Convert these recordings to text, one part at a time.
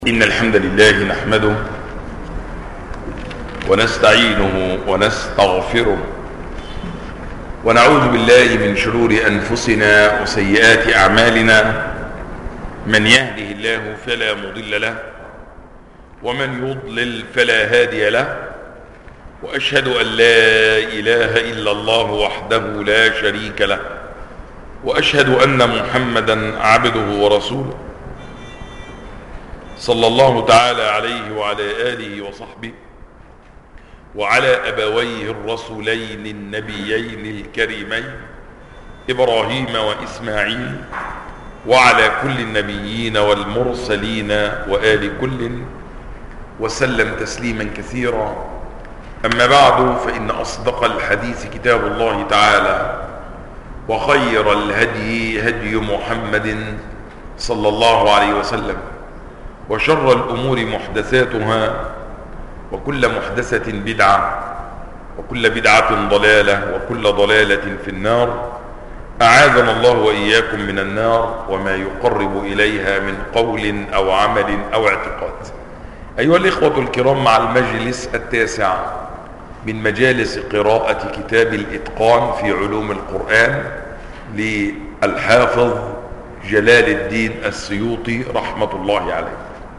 إن الحمد لله نحمده ونستعينه ونستغفره ونعوذ بالله من شرور أنفسنا وسيئات أعمالنا. من يهده الله فلا مضل له ومن يضلل فلا هادي له، وأشهد أن لا إله إلا الله وحده لا شريك له، وأشهد أن محمدا عبده ورسوله صلى الله تعالى عليه وعلى آله وصحبه وعلى أبويه الرسولين النبيين الكريمين إبراهيم وإسماعيل وعلى كل النبيين والمرسلين وآل كل وسلم تسليما كثيرا. أما بعد، فإن أصدق الحديث كتاب الله تعالى، وخير الهدي هدي محمد صلى الله عليه وسلم، وشر الأمور محدثاتها، وكل محدثة بدعة، وكل بدعة ضلالة، وكل ضلالة في النار. أعاذنا الله وإياكم من النار وما يقرب إليها من قول أو عمل أو اعتقاد. أيها الإخوة الكرام، مع المجلس التاسع من مجالس قراءة كتاب الإتقان في علوم القرآن للحافظ جلال الدين السيوطي رحمة الله عليه،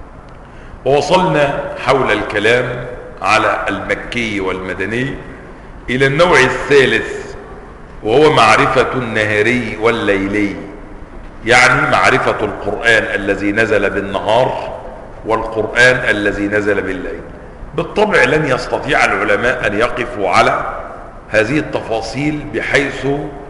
ووصلنا حول الكلام على المكي والمدني إلى النوع الثالث، وهو معرفة النهاري والليلي، يعني معرفة القرآن الذي نزل بالنهار والقرآن الذي نزل بالليل. بالطبع لن يستطيع العلماء أن يقفوا على هذه التفاصيل بحيث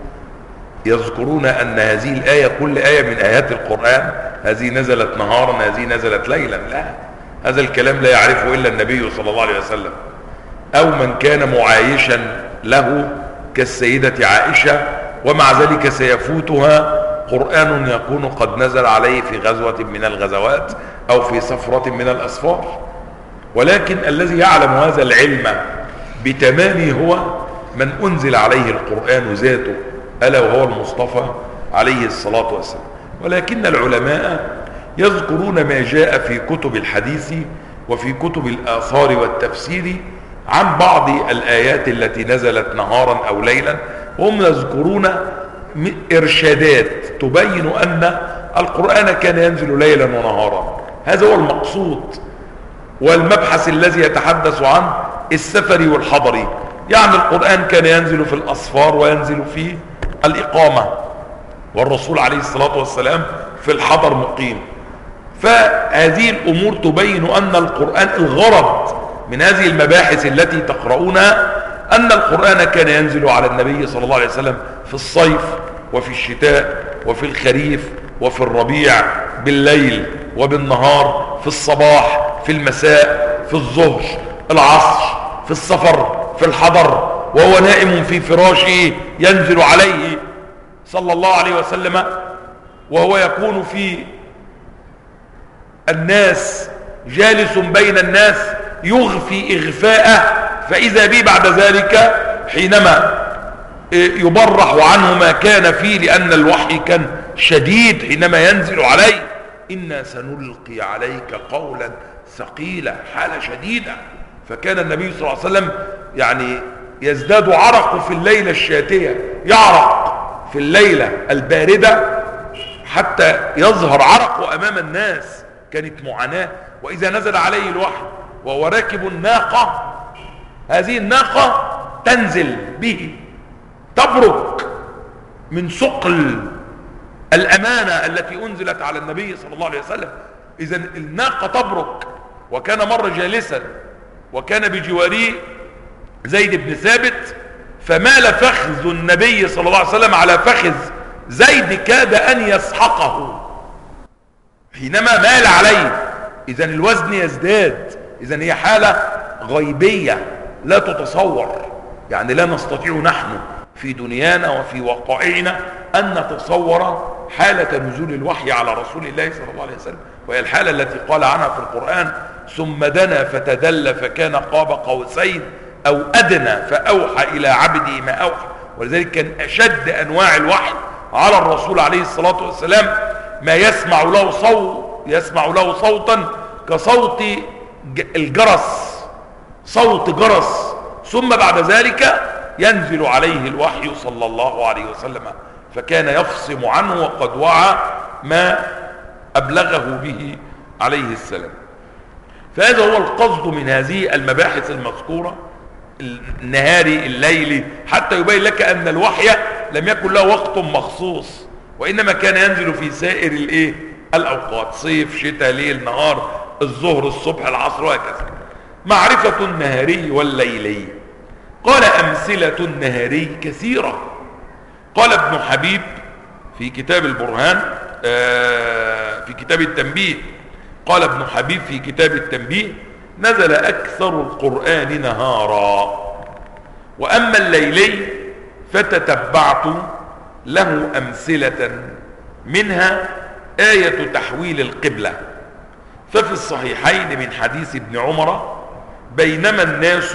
يذكرون أن هذه الآية كل آية من آيات القرآن هذه نزلت نهارا هذه نزلت ليلا. لا، هذا الكلام لا يعرفه إلا النبي صلى الله عليه وسلم، أو من كان معايشا له كالسيدة عائشة، ومع ذلك سيفوتها قرآن يكون قد نزل عليه في غزوة من الغزوات أو في سفرة من الأسفار. ولكن الذي يعلم هذا العلم بتمامه هو من أنزل عليه القرآن ذاته، ألا وهو المصطفى عليه الصلاة والسلام. ولكن العلماء يذكرون ما جاء في كتب الحديث وفي كتب الآثار والتفسير عن بعض الآيات التي نزلت نهارا أو ليلا، وهم يذكرون إرشادات تبين أن القرآن كان ينزل ليلا ونهارا. هذا هو المقصود والمبحث الذي يتحدث عن السفر والحضر، يعني القرآن كان ينزل في الأسفار وينزل في الإقامة، والرسول عليه الصلاة والسلام في الحضر مقيم. فهذه الأمور تبين أن القرآن الغرض من هذه المباحث التي تقرؤونها أن القرآن كان ينزل على النبي صلى الله عليه وسلم في الصيف وفي الشتاء وفي الخريف وفي الربيع، بالليل وبالنهار، في الصباح في المساء، في الظهر العصر، في السفر في الحضر، وهو نائم في فراشه ينزل عليه صلى الله عليه وسلم، وهو يكون في الناس جالس بين الناس يغفي إغفاءه، فإذا به بعد ذلك حينما يبرح عنه ما كان فيه، لأن الوحي كان شديد حينما ينزل عليه: إنا سنلقي عليك قولا ثقيلا، حالة شديدة. فكان النبي صلى الله عليه وسلم يعني يزداد عرقه في الليلة الشاتية، يعرق في الليلة الباردة حتى يظهر عرقه أمام الناس، كانت معاناة. وإذا نزل عليه الوحي وهو راكب الناقة، هذه الناقة تنزل به، تبرك من ثقل الأمانة التي أنزلت على النبي صلى الله عليه وسلم. إذا الناقة تبرك. وكان مرة جالسا وكان بجواره زيد بن ثابت، فمال فخذ النبي صلى الله عليه وسلم على فخذ زيد، كاد أن يسحقه حينما مال عليه. إذن الوزن يزداد. إذن هي حالة غيبية لا تتصور، يعني لا نستطيع نحن في دنيانا وفي واقعنا أن نتصور حالة نزول الوحي على رسول الله صلى الله عليه وسلم، وهي الحالة التي قال عنها في القرآن: ثم دنا فتدلى فكان قاب قوسين أو أدنى فأوحى إلى عبده ما أوحى. ولذلك كان أشد أنواع الوحي على الرسول عليه الصلاة والسلام ما يسمع له صوتا كصوت الجرس، صوت جرس، ثم بعد ذلك ينزل عليه الوحي صلى الله عليه وسلم، فكان يفصم عنه وقد وعى ما أبلغه به عليه السلام. فهذا هو القصد من هذه المباحث المذكورة، النهاري الليلي، حتى يبين لك أن الوحي لم يكن له وقت مخصوص، وإنما كان ينزل في سائر الأوقات، صيف شتاء ليل نهار، الظهر الصبح العصر وهكذا. معرفة النهاري والليلي. قال أمثلة النهاري كثيرة. قال ابن حبيب في كتاب البرهان في كتاب التنبيه، قال ابن حبيب في كتاب التنبيه: نزل أكثر القرآن نهارا، وأما الليلي فتتبعت له أمثلة، منها آية تحويل القبلة. ففي الصحيحين من حديث ابن عمر: بينما الناس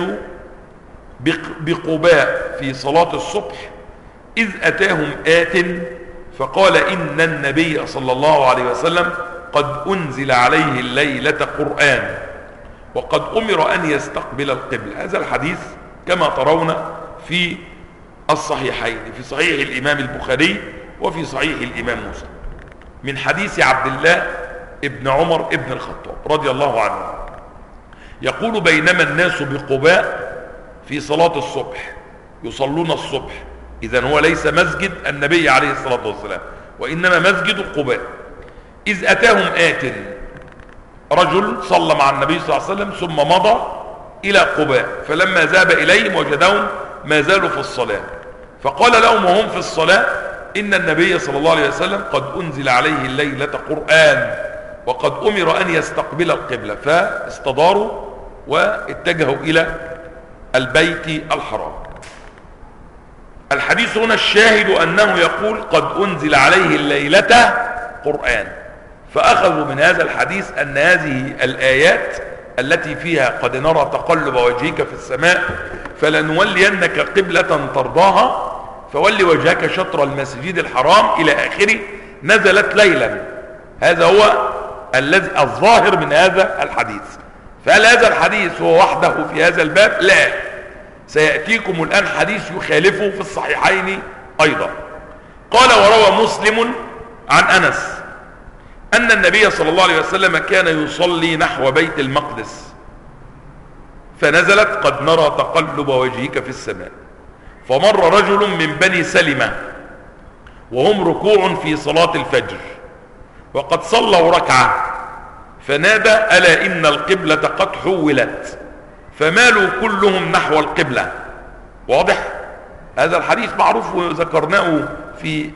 بقباء في صلاة الصبح إذ أتاهم آت فقال: إن النبي صلى الله عليه وسلم قد أنزل عليه الليلة قرآن وقد أمر أن يستقبل القبلة. هذا الحديث كما ترون في الصحيحين، في صحيح الإمام البخاري وفي صحيح الإمام مسلم، من حديث عبد الله ابن عمر ابن الخطاب رضي الله عنه، يقول: بينما الناس بقباء في صلاة الصبح، يصلون الصبح، إذن هو ليس مسجد النبي عليه الصلاة والسلام، وإنما مسجد قباء، إذ أتاهم آت، رجل صلى مع النبي صلى الله عليه وسلم ثم مضى إلى قباء، فلما ذهب إليهم وجدهم ما زالوا في الصلاة، فقال لهم وهم في الصلاة: إن النبي صلى الله عليه وسلم قد أنزل عليه الليلة قرآن وقد أمر أن يستقبل القبلة. فاستداروا واتجهوا إلى البيت الحرام. الحديث هنا الشاهد أنه يقول قد أنزل عليه الليلة قرآن، فأخذوا من هذا الحديث أن هذه الآيات التي فيها قد نرى تقلب وجهك في السماء فلنولينك قبلة ترضاها فولي وجهك شطر المسجد الحرام إلى آخره، نزلت ليلا. هذا هو الذي الظاهر من هذا الحديث. فهل هذا الحديث هو وحده في هذا الباب؟ لا، سيأتيكم الآن حديث يخالفه في الصحيحين أيضا. قال: وروى مسلم عن أنس أن النبي صلى الله عليه وسلم كان يصلي نحو بيت المقدس فنزلت قد نرى تقلب وجهك في السماء، فمر رجل من بني سلمة وهم ركوع في صلاة الفجر وقد صلوا ركعة، فنادى: ألا إن القبلة قد حولت، فمالوا كلهم نحو القبلة. واضح؟ هذا الحديث معروف وذكرناه في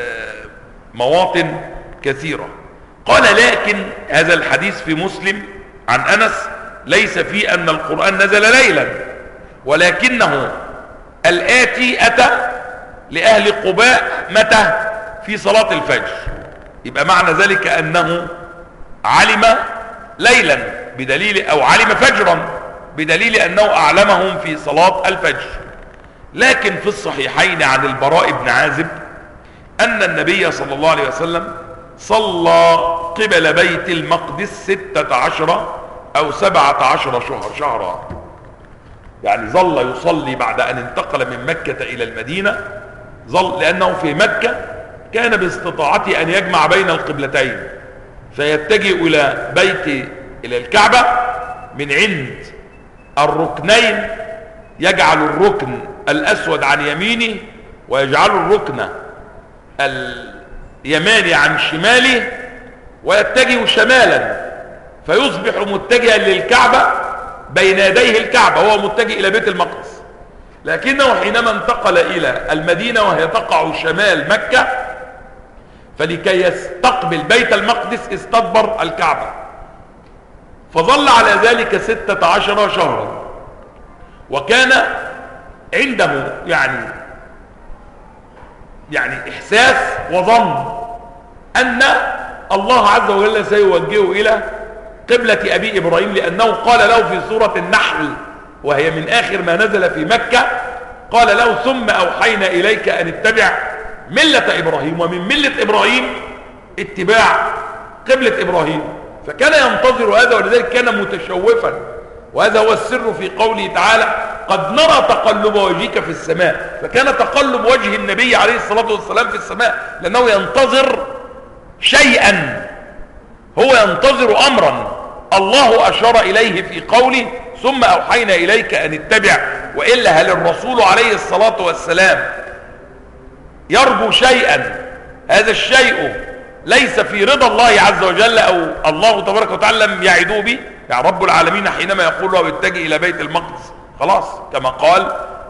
مواطن كثيرة. قال: لكن هذا الحديث في مسلم عن أنس ليس فيه أن القرآن نزل ليلا، ولكنه الآتي أتى لأهل قباء متى؟ في صلاة الفجر. يبقى معنى ذلك أنه علم ليلا بدليل، أو علم فجرا بدليل أنه أعلمهم في صلاة الفجر. لكن في الصحيحين عن البراء بن عازب أن النبي صلى الله عليه وسلم صلى قبل بيت المقدس 16 أو 17 شهرا، يعني ظل يصلي بعد أن انتقل من مكة إلى المدينة، ظل لأنه في مكة كان باستطاعته أن يجمع بين القبلتين، فيتجه إلى الكعبة من عند الركنين، يجعل الركن الأسود عن يمينه ويجعل الركن اليماني عن شماله، ويتجه شمالا فيصبح متجها للكعبة بين يديه الكعبة، هو متجه إلى بيت المقدس. لكنه حينما انتقل إلى المدينة وهي تقع شمال مكة، فلكي يستقبل بيت المقدس استدبر الكعبة، فظل على ذلك 16 شهرا، وكان عنده يعني إحساس وظن أن الله عز وجل سيوجهه إلى قبلة أبي إبراهيم، لأنه قال له في سورة النحل وهي من آخر ما نزل في مكة، قال له: ثم أوحينا إليك أن اتبع ملة إبراهيم، ومن ملة إبراهيم اتباع قبلة إبراهيم. فكان ينتظر هذا، ولذلك كان متشوفا. وهذا هو السر في قوله تعالى قد نرى تقلب وجهك في السماء. فكان تقلب وجه النبي عليه الصلاة والسلام في السماء لأنه ينتظر شيئا، هو ينتظر أمرا الله أشار إليه في قوله ثم أوحينا إليك أن اتبع. وإلا هل الرسول عليه الصلاة والسلام يرجو شيئا هذا الشيء ليس في رضا الله عز وجل أو الله تبارك وتعالى لم يعدوه به؟ يعني رب العالمين حينما يقول له اتجه إلى بيت المقدس خلاص كما قال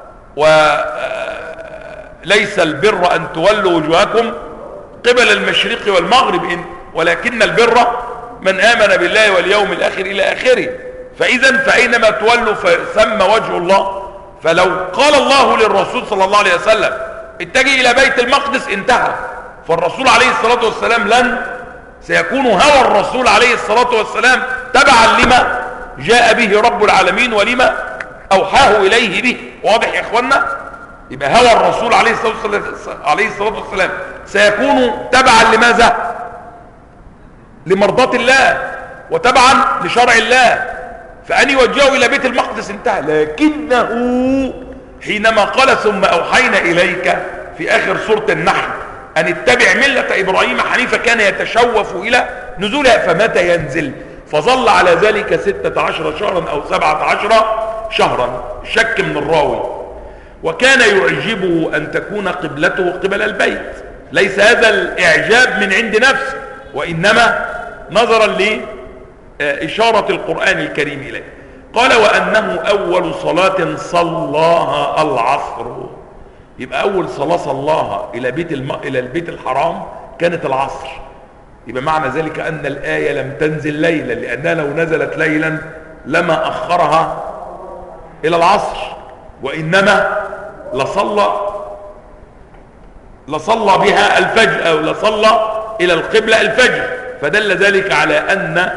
وليس البر أن تولوا وجوهكم قبل المشرق والمغرب ولكن البر من آمن بالله واليوم الآخر إلى آخره. فإذا فأينما تولوا فثم وجه الله. فلو قال الله للرسول صلى الله عليه وسلم اتجه إلى بيت المقدس انتهى. فالرسول عليه الصلاة والسلام سيكون هوى الرسول عليه الصلاة والسلام تبعا لما جاء به رب العالمين ولما أوحاه إليه به. واضح يا إخوانا؟ يبقى هوى الرسول عليه الصلاة والسلام سيكون تبعا لماذا؟ لمرضاة الله وتبعا لشرع الله. فأن يوجهه إلى بيت المقدس انتهى. لكنه حينما قال ثم أوحينا إليك في آخر سورة النحل أن اتبع ملة إبراهيم حنيفا كان يتشوف إلى نزولها. فمتى ينزل؟ فظل على ذلك 16 شهرا أو 17 شهرا، شك من الراوي. وكان يعجبه أن تكون قبلته قبل البيت. ليس هذا الإعجاب من عند نفسه، وإنما نظرا لإشارة القرآن الكريم إليه. قال وأنه أول صلاة صلاها العصر. يبقى أول صلاة صلاها إلى البيت الحرام كانت العصر. يبقى معنى ذلك أن الآية لم تنزل ليلا، لأنها لو نزلت ليلا لما أخرها إلى العصر، وإنما لصلى بها الفجر أو لصلى إلى القبلة الفجر. فدل ذلك على أن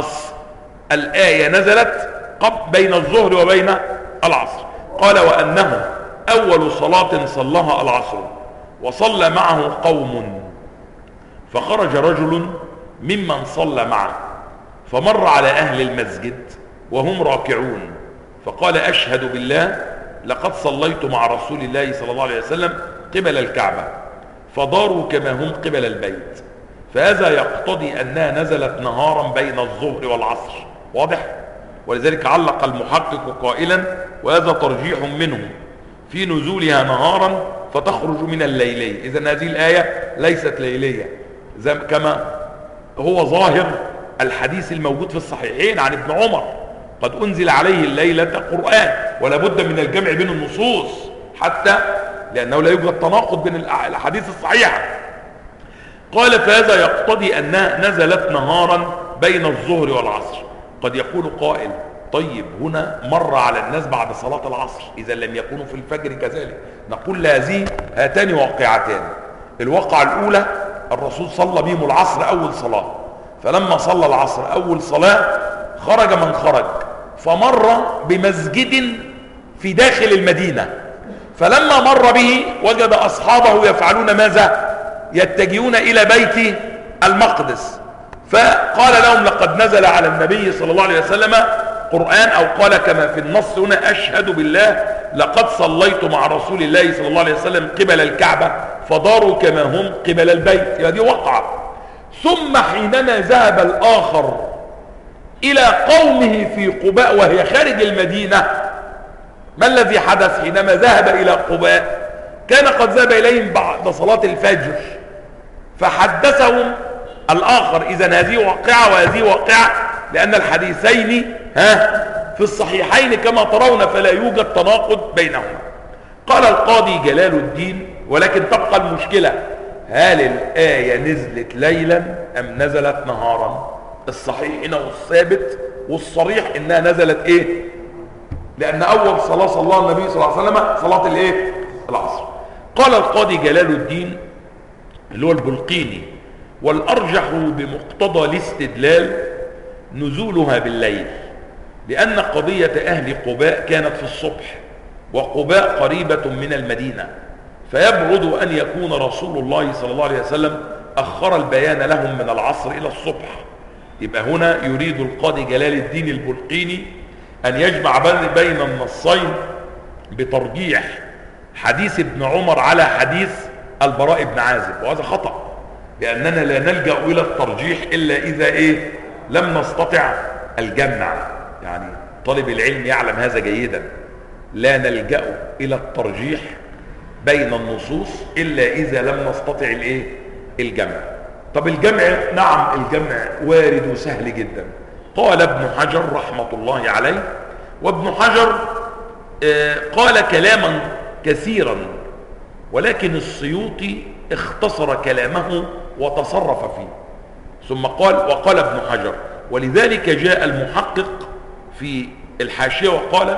الآية نزلت بين الظهر وبين العصر. قال وأنه أول صلاة صلاها العصر وصلى معه قوم، فخرج رجل ممن صلى معه فمر على أهل المسجد وهم راكعون فقال أشهد بالله لقد صليت مع رسول الله صلى الله عليه وسلم قبل الكعبة فداروا كما هم قبل البيت. فهذا يقتضي أنها نزلت نهارا بين الظهر والعصر. واضح؟ ولذلك علق المحقق قائلا وهذا ترجيح منه في نزولها نهارا فتخرج من الليلية. إذن هذه الآية ليست ليلية كما هو ظاهر الحديث الموجود في الصحيحين عن ابن عمر قد أنزل عليه الليلة قرآن. ولا بد من الجمع بين النصوص حتى لأنه لا يوجد تناقض بين الأحاديث الصحيحة. قال فهذا يقتضي أنها نزلت نهارا بين الظهر والعصر. قد يقول قائل طيب هنا مر على الناس بعد صلاة العصر إذا لم يكونوا في الفجر كذلك. نقول هاتان واقعتان. الواقعة الأولى الرسول صلى بهم العصر أول صلاة، فلما صلى العصر أول صلاة خرج من خرج فمر بمسجد في داخل المدينة، فلما مر به وجد أصحابه يفعلون ماذا؟ يتجهون إلى بيت المقدس. فقال لهم لقد نزل على النبي صلى الله عليه وسلم قرآن أو قال كما في النص هنا أشهد بالله لقد صليت مع رسول الله صلى الله عليه وسلم قبل الكعبة فداروا كما هم قبل البيت. هذه وقعة. ثم حينما ذهب الآخر إلى قومه في قباء وهي خارج المدينة، ما الذي حدث حينما ذهب إلى قباء؟ كان قد ذهب إليهم بعد صلاة الفجر فحدثهم الآخر. إذن هذه واقعة وهذه واقعة لأن الحديثين في الصحيحين كما ترون فلا يوجد تناقض بينهما. قال القاضي جلال الدين ولكن تبقى المشكلة هل الآية نزلت ليلا أم نزلت نهارا؟ الصحيح هنا والثابت والصريح إنها نزلت إيه؟ لأن أول صلاة صلى النبي صلى الله عليه وسلم صلاة الإيه؟ العصر. قال القاضي جلال الدين اللي هو البلقيني والأرجح بمقتضى الاستدلال نزولها بالليل، لأن قضية أهل قباء كانت في الصبح وقباء قريبة من المدينة، فيبعد أن يكون رسول الله صلى الله عليه وسلم أخر البيان لهم من العصر إلى الصبح. يبقى هنا يريد القاضي جلال الدين البلقيني أن يجمع بين النصين بترجيح حديث ابن عمر على حديث البراء بن عازب، وهذا خطأ، لأننا لا نلجأ إلى الترجيح إلا إذا لم نستطع الجمع. يعني طالب العلم يعلم هذا جيدا، لا نلجأ إلى الترجيح بين النصوص إلا إذا لم نستطع الجمع. طب الجمع، نعم الجمع وارد وسهل جدا. قال ابن حجر رحمة الله عليه، وابن حجر قال كلاما كثيرا، ولكن السيوطي اختصر كلامه وتصرف فيه. ثم قال: وقال ابن حجر: ولذلك جاء المحقق في الحاشية وقال: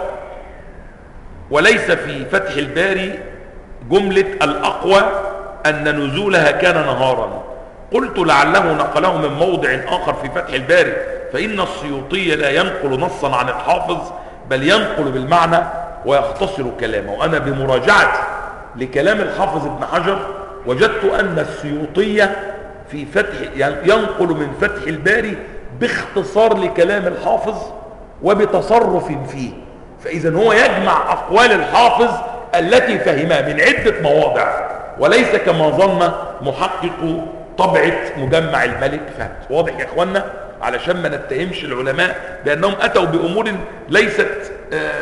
وليس في فتح الباري جملة الأقوى أن نزولها كان نهارا. قلت: لعله نقله من موضع آخر في فتح الباري، فإن السيوطي لا ينقل نصا عن الحافظ، بل ينقل بالمعنى ويختصر كلامه. وأنا بمراجعة لكلام الحافظ ابن حجر وجدت أن السيوطي في فتح ينقل من فتح الباري باختصار لكلام الحافظ وبتصرف فيه، فإذا هو يجمع أقوال الحافظ التي فهمها من عدة مواضع، وليس كما ظن محقق طبعة مجمع الملك فهد. واضح يا اخوانا؟ علشان ما نتهمش العلماء بأنهم أتوا بأمور ليست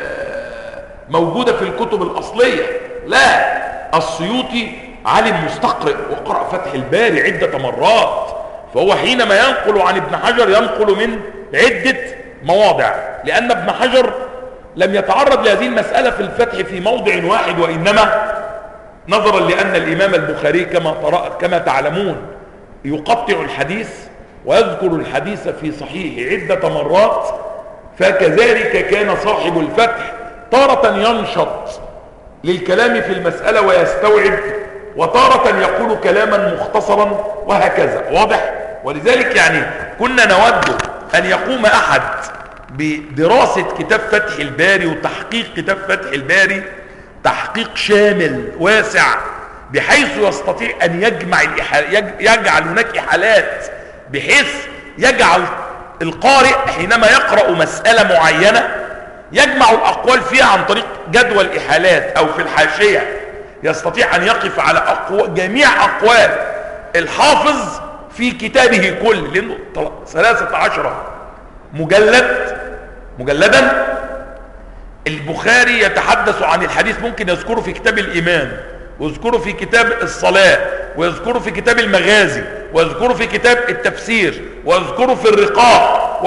موجودة في الكتب الأصلية. لا، السيوطي عالم مستقرئ وقرأ فتح الباري عدة مرات، فهو حينما ينقل عن ابن حجر ينقل من عدة مواضع، لأن ابن حجر لم يتعرض لهذه المسألة في الفتح في موضع واحد، وإنما نظرا لأن الإمام البخاري كما تعلمون يقطع الحديث ويذكر الحديث في صحيح عدة مرات، فكذلك كان صاحب الفتح تارة ينشط للكلام في المسألة ويستوعب، وتارة يقول كلاما مختصرا، وهكذا. واضح؟ ولذلك يعني كنا نود أن يقوم أحد بدراسة كتاب فتح الباري وتحقيق كتاب فتح الباري تحقيق شامل واسع، بحيث يستطيع أن يجعل هناك إحالات، بحيث يجعل القارئ حينما يقرأ مسألة معينة يجمع الأقوال فيها عن طريق جدول الإحالات أو في الحاشية، يستطيع أن يقف على جميع أقوال الحافظ في كتابه كل، لأنه 13 مجلدا. البخاري يتحدث عن الحديث، ممكن يذكره في كتاب الإيمان، ويذكره في كتاب الصلاة، ويذكره في كتاب المغازي، ويذكره في كتاب التفسير، ويذكره في الرقاق،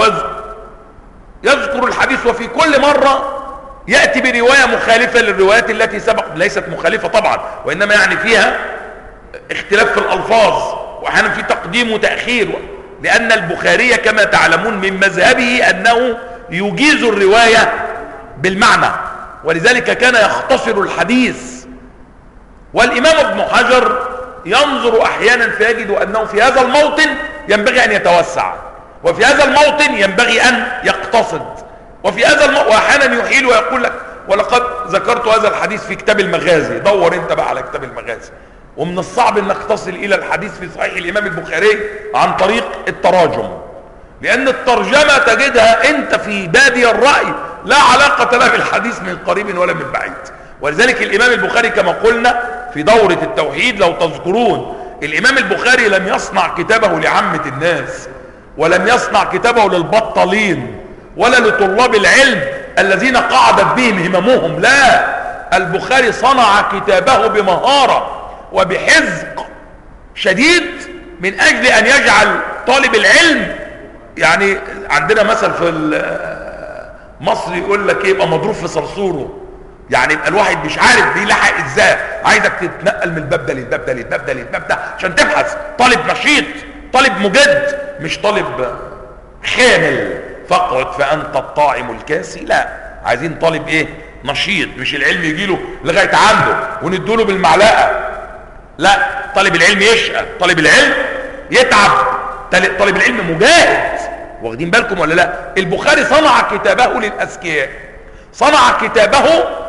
يذكر الحديث، وفي كل مرة يأتي برواية مخالفة للروايات التي سبق، ليست مخالفة طبعا، وإنما يعني فيها اختلاف في الألفاظ، وأحيانا في تقديم وتأخير، لأن البخاري كما تعلمون من مذهبه أنه يجيز الرواية بالمعنى، ولذلك كان يختصر الحديث. والإمام ابن حجر ينظر أحيانا فيجد أنه في هذا الموطن ينبغي أن يتوسع، وفي هذا الموطن ينبغي أن يقتصد، وفي هذا وأحيانا يحيل ويقول لك: ولقد ذكرت هذا الحديث في كتاب المغازي، دور انت بقى على كتاب المغازي. ومن الصعب انك تصل الى الحديث في صحيح الامام البخاري عن طريق التراجم، لان الترجمة تجدها انت في بادي الرأي لا علاقة لها بالحديث من قريب ولا من بعيد. ولذلك الامام البخاري كما قلنا في دورة التوحيد لو تذكرون، الامام البخاري لم يصنع كتابه لعامة الناس، ولم يصنع كتابه للبطالين ولا لطلاب العلم الذين قعدت بهم هممهم. لا، البخاري صنع كتابه بمهارة وبحذق شديد من أجل أن يجعل طالب العلم، يعني عندنا مثل في مصر يقول لك يبقى مضروب في صرصوره، يعني يبقى الواحد مش عارف بيلحق ازاي، عايزك تتنقل من الباب ده للباب ده للباب ده للباب ده عشان تبحث. طالب نشيط، طالب مجد، مش طالب خامل فقط فأنت الطاعم الكاسي. لا، عايزين طالب نشيط، مش العلم يجيله لغاية عنده وندوله بالمعلقة. لا، طالب العلم يشقى، طالب العلم يتعب، طالب العلم مجاهد. واخدين بالكم ولا لا؟ البخاري صنع كتابه للأذكياء، صنع كتابه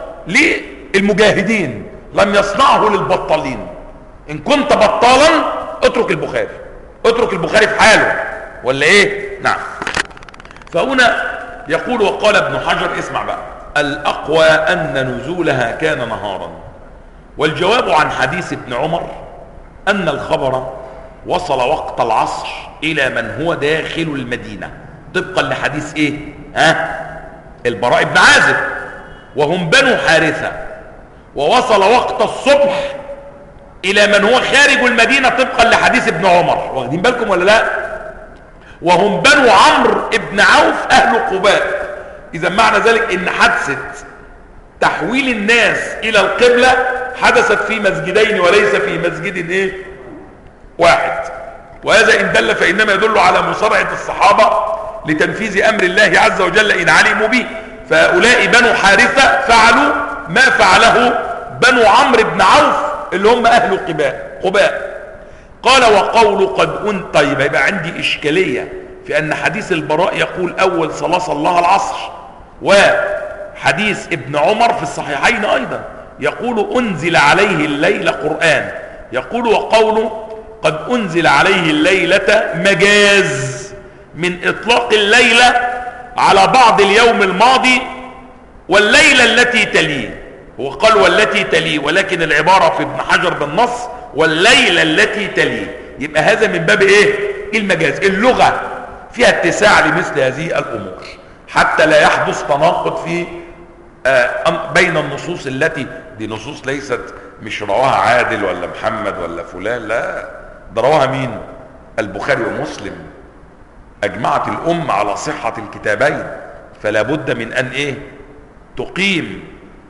للمجاهدين، لم يصنعه للبطالين. إن كنت بطالا اترك البخاري، اترك البخاري في حاله، ولا ايه؟ نعم. فهنا يقول وقال ابن حجر، اسمع بقى، الأقوى أن نزولها كان نهارا. والجواب عن حديث ابن عمر أن الخبر وصل وقت العصر إلى من هو داخل المدينة، طبقا لحديث ايه؟ البراء بن عازب، وهم بنو حارثة، ووصل وقت الصبح إلى من هو خارج المدينة طبقا لحديث ابن عمر. واخدين بالكم ولا لا؟ وهم بنو عمرو بن عوف أهل قباء. إذا معنى ذلك إن حادثة تحويل الناس إلى القبلة حدثت في مسجدين وليس في مسجد ايه؟ واحد. وهذا إن دل فإنما يدل على مسارعة الصحابة لتنفيذ أمر الله عز وجل إن علموا به. فهؤلاء بنو حارثة فعلوا ما فعله بنو عمرو بن عوف اللي هم أهل قباء. قال وقول قد طيب، يبقى عندي إشكالية في أن حديث البراء يقول أول صلاة صلاها العصر، وحديث ابن عمر في الصحيحين أيضا يقول أنزل عليه الليلة قرآن. يقول وقول قد أنزل عليه الليلة مجاز من إطلاق الليلة على بعض اليوم الماضي والليلة التي تليه. هو قال والتي تليه، ولكن العبارة في ابن حجر بالنص والليلة التي تليه. يبقى هذا من باب ايه؟ المجاز. اللغة فيها اتساع لمثل هذه الأمور حتى لا يحدث تناقض في بين النصوص التي دي نصوص ليست مش رواها عادل ولا محمد ولا فلان، لا، ده رواها مين؟ البخاري ومسلم. أجمعت الأمة على صحة الكتابين، فلا بد من أن ايه؟ تقيم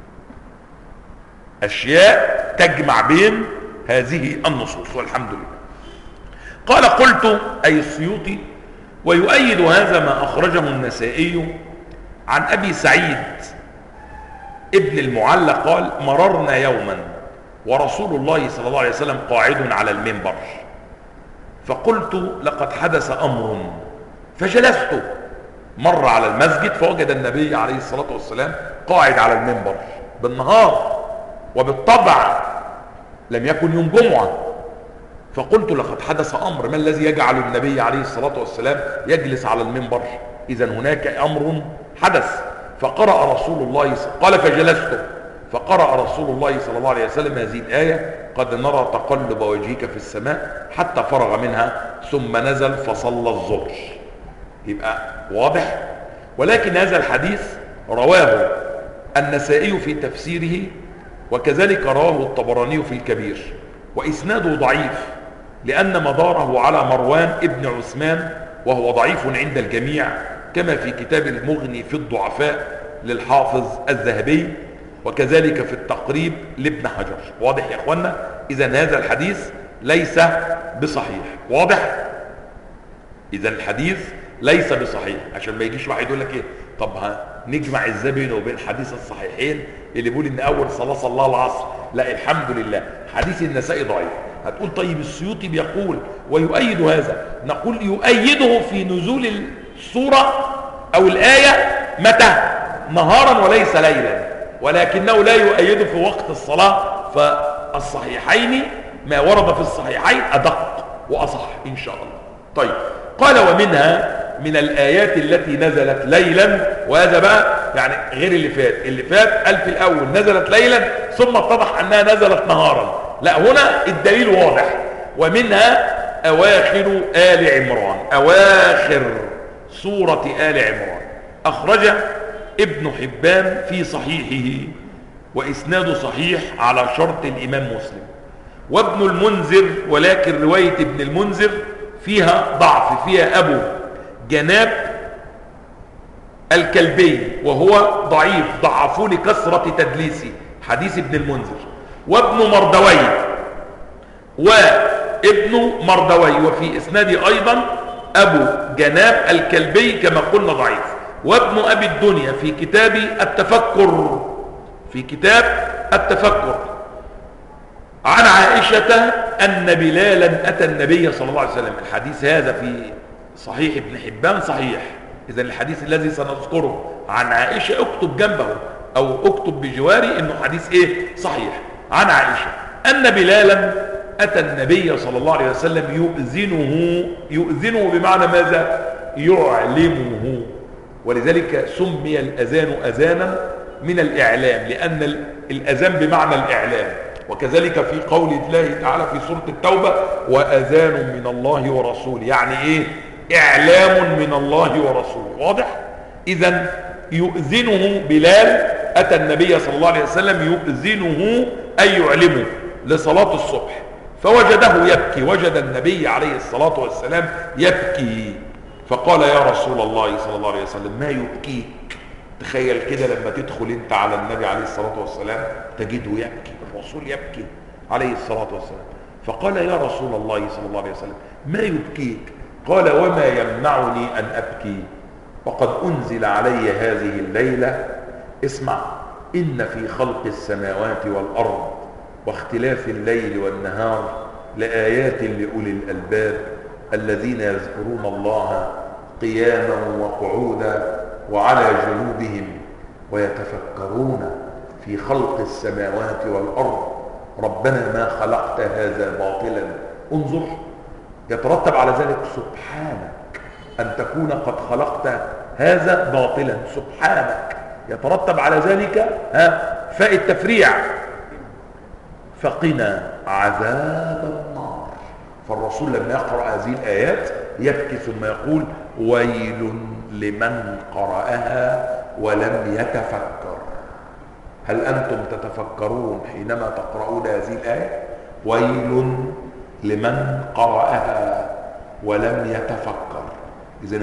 أشياء تجمع بين هذه النصوص، والحمد لله. قال قلت أي السيوطي، ويؤيد هذا ما أخرجه النسائي عن أبي سعيد ابن المعلى قال مررنا يوما ورسول الله صلى الله عليه وسلم قاعد على المنبر، فقلت لقد حدث أمر، فجلست. مر على المسجد فوجد النبي عليه الصلاة والسلام قاعد على المنبر بالنهار، وبالطبع لم يكن يوم جمعة. فقلت لقد حدث أمر، ما الذي يجعل النبي عليه الصلاة والسلام يجلس على المنبر؟ إذن هناك أمر حدث. فقرأ رسول الله قال فجلست، فقرأ رسول الله صلى الله عليه وسلم هذه الآية قد نرى تقلب وجهك في السماء حتى فرغ منها ثم نزل فصلى الظهر. يبقى واضح. ولكن هذا الحديث رواه النسائي في تفسيره، وكذلك رواه الطبراني في الكبير، وإسناده ضعيف لأن مداره على مروان ابن عثمان، وهو ضعيف عند الجميع، كما في كتاب المغني في الضعفاء للحافظ الذهبي، وكذلك في التقريب لابن حجر. واضح يا اخوانا؟ إذن هذا الحديث ليس بصحيح. واضح؟ إذن الحديث ليس بصحيح، عشان ما يجيش واحد يقول لك ايه، طب نجمع ازاي بينه وبين حديث الصحيحين اللي بيقول ان اول صلاه صلاه العصر؟ لا، الحمد لله حديث النسائي ضعيف. هتقول طيب السيوطي بيقول ويؤيد هذا، نقول يؤيده في نزول السوره او الايه متى؟ نهارا وليس ليلا، ولكنه لا يؤيده في وقت الصلاه. فالصحيحين ما ورد في الصحيحين ادق واصح ان شاء الله. طيب، قال ومنها من الآيات التي نزلت ليلا، وهذا بقى يعني غير اللي فات قال في الأول نزلت ليلا ثم اتضح أنها نزلت نهارا. لا، هنا الدليل واضح. ومنها أواخر آل عمران، أواخر سورة آل عمران. أخرج ابن حبان في صحيحه وإسناده صحيح على شرط الإمام مسلم، وابن المنذر، ولكن رواية ابن المنذر فيها ضعف، فيها أبو جناب الكلبي وهو ضعيف، ضعفوا لكثرة تدليسه، حديث ابن المنذر. وابن مردوي وفي إسناده أيضا أبو جناب الكلبي كما قلنا ضعيف. وابن أبي الدنيا في كتاب التفكر عن عائشة أن بلالا أتى النبي صلى الله عليه وسلم. الحديث هذا في صحيح ابن حبان صحيح. إذا الحديث الذي سنذكره عن عائشة اكتب جنبه أو اكتب بجواري إنه حديث إيه؟ صحيح. عن عائشة أن بلالا أتى النبي صلى الله عليه وسلم يؤذنه بمعنى ماذا؟ يعلمه. ولذلك سمي الأذان أذانا من الإعلام، لأن الأذان بمعنى الإعلام. وكذلك في قول الله تعالى في سورة التوبة وأذان من الله ورسوله، يعني إيه؟ إعلام من الله ورسوله. واضح؟ إذن يؤذنه بلال، أتى النبي صلى الله عليه وسلم يؤذنه أي يعلمه لصلاة الصبح، فوجده يبكي، وجد النبي عليه الصلاة والسلام يبكي، فقال يا رسول الله صلى الله عليه وسلم ما يبكيك؟ تخيل كده لما تدخل انت على النبي عليه الصلاة والسلام تجده يبكي، الرسول يبكي عليه الصلاة والسلام. فقال يا رسول الله صلى الله عليه وسلم ما يبكيك؟ قال وما يمنعني أن أبكي وقد أنزل علي هذه الليلة، اسمع، إن في خلق السماوات والأرض واختلاف الليل والنهار لآيات لأولي الألباب الذين يذكرون الله قياما وقعودا وعلى جنوبهم ويتفكرون في خلق السماوات والأرض ربنا ما خلقت هذا باطلا. انظر، يترتب على ذلك سبحانك أن تكون قد خلقت هذا باطلا، سبحانك، يترتب على ذلك فاء التفريع، فقنا عذاب النار. فالرسول لما يقرأ هذه الآيات يبكي ثم يقول ويل لمن قرأها ولم يتفكر. هل أنتم تتفكرون حينما تقرؤون هذه الآية؟ ويل لمن قرأها ولم يتفكر. إذن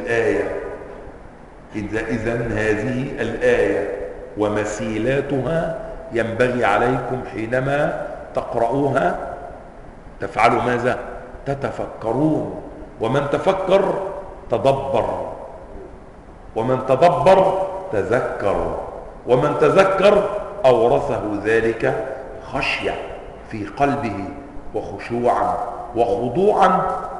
هذه الآية ومثيلاتها ينبغي عليكم حينما تقرؤوها تفعلوا ماذا؟ تتفكرون. ومن تفكر تدبر، ومن تدبر تذكر، ومن تذكر أورثه ذلك خشية في قلبه وخشوعا وخضوعا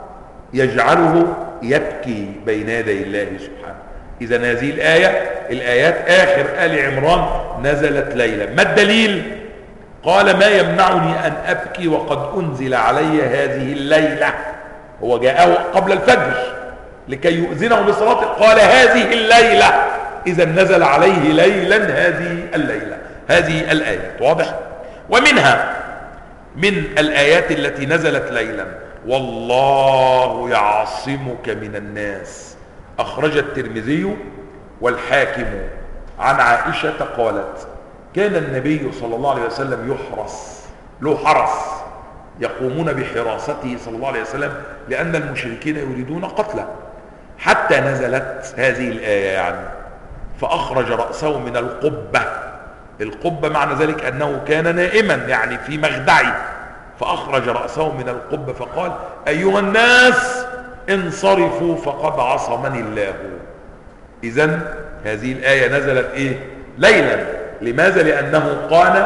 يجعله يبكي بين يدي الله سبحانه. إذا هذه الآيات آخر آل عمران نزلت ليلا. ما الدليل؟ قال ما يمنعني أن أبكي وقد أنزل علي هذه الليلة. هو جاءه قبل الفجر لكي يؤذنه بصلاة، قال هذه الليلة، إذا نزل عليه ليلا هذه الليلة. هذه الآيات واضح. ومنها من الآيات التي نزلت ليلا والله يعصمك من الناس، أخرج الترمذي والحاكم عن عائشة قالت كان النبي صلى الله عليه وسلم يحرس، له حرس، يقومون بحراسته صلى الله عليه وسلم لأن المشركين يريدون قتله، حتى نزلت هذه الآية يعني فأخرج رأسه من القبة. القبة معنى ذلك أنه كان نائما يعني في مخدعه، فأخرج رأسه من القبة فقال أيها الناس انصرفوا فقد عصمني الله. إذن هذه الآية نزلت إيه؟ ليلا. لماذا؟ لأنه كان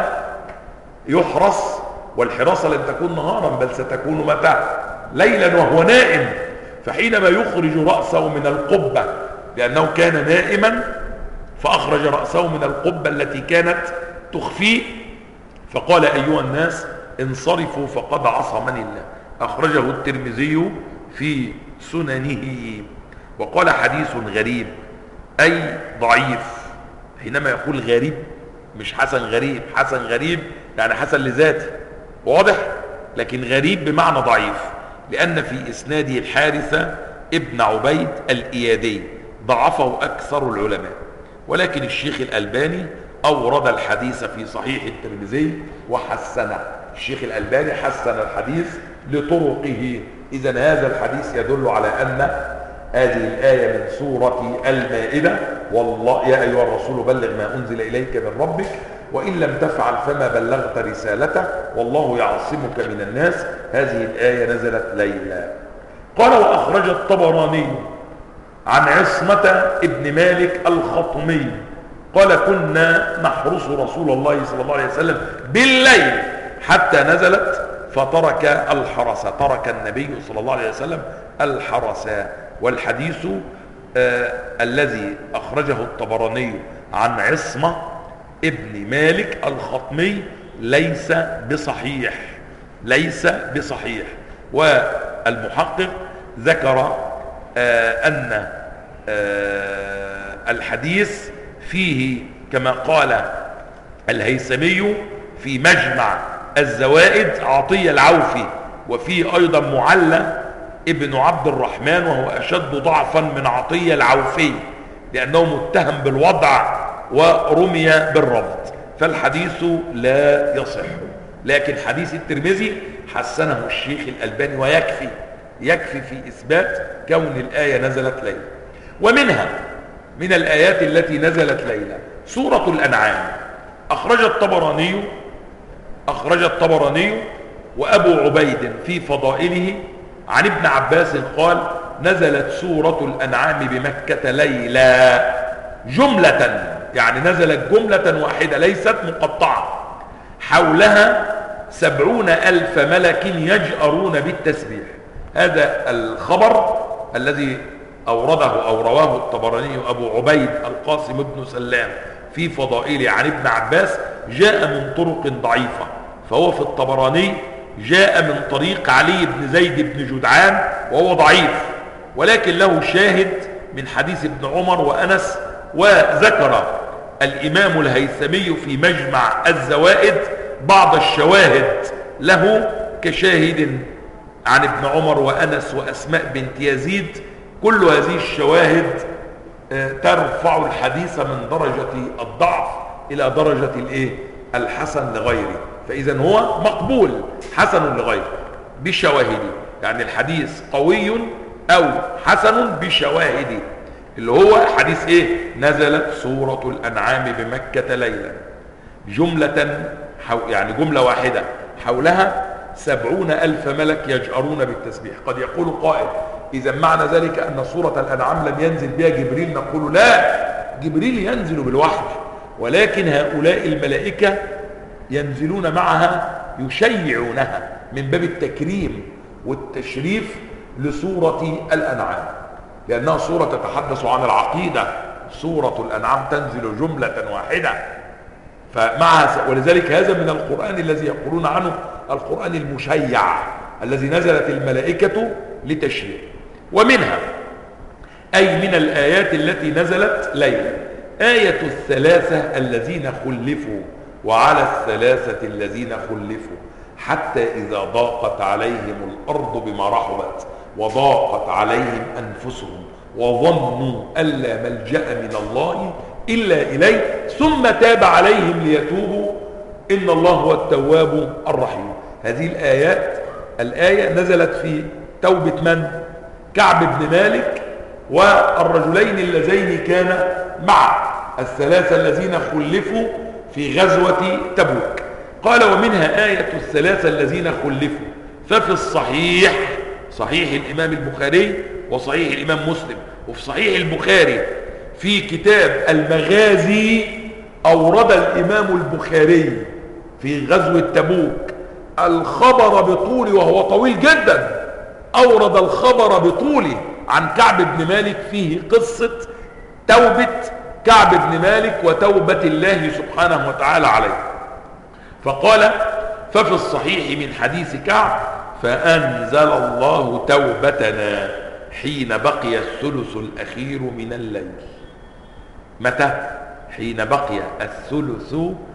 يحرس، والحراسة لن تكون نهارا بل ستكون متى؟ ليلا وهو نائم. فحينما يخرج رأسه من القبة لأنه كان نائما فأخرج رأسه من القبة التي كانت تخفيه فقال أيها الناس انصرفوا فقد عصمني الله. أخرجه الترمذي في سننه. وقال حديث غريب أي ضعيف. حينما يقول غريب مش حسن غريب، حسن غريب يعني حسن لذاته واضح، لكن غريب بمعنى ضعيف، لأن في إسناده الحارثة ابن عبيد الإيادي ضعفه أكثر العلماء، ولكن الشيخ الألباني أورد الحديث في صحيح الترمذي وحسنه. الشيخ الألباني حسن الحديث لطرقه. إذن هذا الحديث يدل على أن هذه الآية من سورة المائدة والله يا أيها الرسول بلغ ما أنزل إليك من ربك وإن لم تفعل فما بلغت رسالته والله يعصمك من الناس. هذه الآية نزلت ليلا. قال وأخرج الطبراني عن عصمة ابن مالك الخطمي قال كنا نحرس رسول الله صلى الله عليه وسلم بالليل حتى نزلت فترك الحرس، ترك النبي صلى الله عليه وسلم الحرس. والحديث الذي أخرجه الطبراني عن عصمة ابن مالك الخطمي ليس بصحيح، ليس بصحيح. والمحقق ذكر أن الحديث فيه كما قال الهيثمي في مجمع الزوائد عطية العوفي، وفيه أيضا معلى ابن عبد الرحمن وهو أشد ضعفا من عطية العوفي لأنه متهم بالوضع ورمي بالرفض، فالحديث لا يصح. لكن حديث الترمذي حسنه الشيخ الألباني يكفي في إثبات كون الآية نزلت ليلة. ومنها من الآيات التي نزلت ليلة سورة الأنعام. أخرج الطبراني وأبو عبيد في فضائله عن ابن عباس قال نزلت سورة الأنعام بمكة ليلة جملة، يعني نزلت جملة واحدة ليست مقطعة، حولها 70,000 ملك يجأرون بالتسبيح. هذا الخبر الذي أورده أو رواه الطبراني أبو عبيد القاسم بن سلام في فضائله عن ابن عباس جاء من طرق ضعيفة، فهو في الطبراني جاء من طريق علي بن زيد بن جدعان وهو ضعيف، ولكن له شاهد من حديث ابن عمر وأنس. وذكر الإمام الهيثمي في مجمع الزوائد بعض الشواهد له كشاهد عن ابن عمر وأنس وأسماء بنت يزيد. كل هذه الشواهد ترفع الحديث من درجة الضعف إلى درجة الحسن لغيره، فإذا هو مقبول حسن لغيره بشواهده، يعني الحديث قوي أو حسن بشواهده، اللي هو حديث نزلت سورة الأنعام بمكة ليلا جملة، يعني جملة واحدة حولها 70,000 ملك يجأرون بالتسبيح. قد يقول قائل إذا معنى ذلك أن سورة الأنعام لم ينزل بها جبريل؟ نقول لا، جبريل ينزل بالوحي، ولكن هؤلاء الملائكة ينزلون معها يشيعونها من باب التكريم والتشريف لسورة الأنعام، لأنها سورة تتحدث عن العقيدة. سورة الأنعام تنزل جملة واحدة فمعها، ولذلك هذا من القرآن الذي يقولون عنه القرآن المشيع الذي نزلت الملائكة لتشريع. ومنها أي من الآيات التي نزلت ليلة آية الثلاثة الذين خلفوا وعلى الثلاثة الذين خلفوا حتى إذا ضاقت عليهم الأرض بما رحبت وضاقت عليهم أنفسهم وظنوا أن لا ملجأ من الله إلا إليه ثم تاب عليهم ليتوبوا إن الله هو التواب الرحيم. هذه الآية نزلت في توبة من؟ كعب بن مالك والرجلين اللذين كان معه، الثلاثة الذين خلفوا في غزوة تبوك. قال ومنها آية الثلاثة الذين خلفوا، ففي الصحيح صحيح الإمام البخاري وصحيح الإمام مسلم، وفي صحيح البخاري في كتاب المغازي أورد الإمام البخاري في غزوة تبوك الخبر بطول وهو طويل جدا، أورد الخبر بطول عن كعب بن مالك فيه قصة توبة كعب بن مالك وتوبة الله سبحانه وتعالى عليه. فقال ففي الصحيح من حديث كعب فأنزل الله توبتنا حين بقي الثلث الأخير من الليل. متى؟ حين بقي الثلث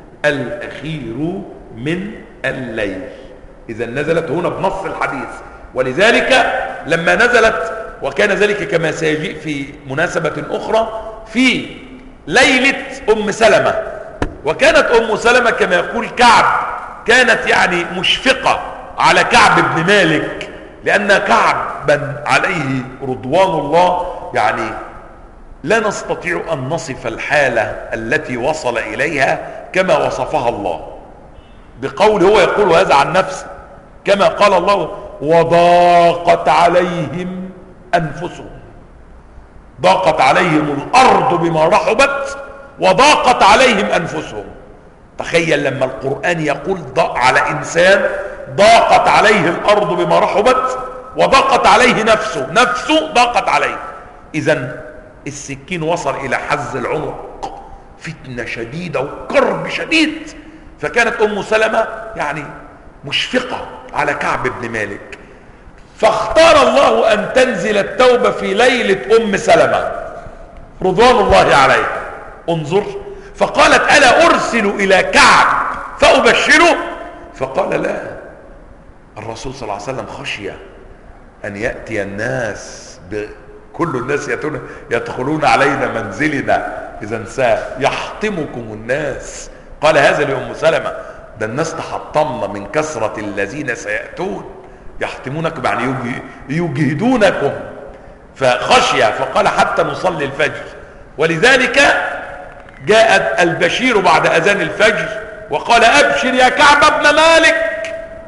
الأخير من الليل. إذا نزلت هنا بنص الحديث، ولذلك لما نزلت وكان ذلك كما سيجيء في مناسبة أخرى في ليلة أم سلمة، وكانت أم سلمة كما يقول كعب كانت يعني مشفقة على كعب بن مالك، لأن كعب بن عليه رضوان الله يعني لا نستطيع أن نصف الحالة التي وصل إليها كما وصفها الله بقول هو يقول هذا عن نفسه، كما قال الله وضاقت عليهم أنفسهم، ضاقت عليهم الأرض بما رحبت وضاقت عليهم أنفسهم. تخيل لما القرآن يقول على إنسان ضاقت عليه الأرض بما رحبت وضاقت عليه نفسه ضاقت عليه. إذن السكين وصل إلى حز العنق، فتنة شديدة وكرب شديد. فكانت أم سلمة يعني مشفقة على كعب بن مالك، فاختار الله أن تنزل التوبة في ليلة أم سلمة رضوان الله عليها. انظر، فقالت ألا أرسل إلى كعب فأبشره؟ فقال لا، الرسول صلى الله عليه وسلم خشي أن يأتي الناس كل الناس يدخلون علينا منزلنا إذا سيحطمكم الناس. قال هذا لأم سلمة، ده الناس تحطمنا من كثرة الذين سيأتون يحطمونكم، يعني يجهدونكم. فخشي فقال حتى نصلي الفجر. ولذلك جاءت البشير بعد أذان الفجر وقال أبشر يا كعب بن مالك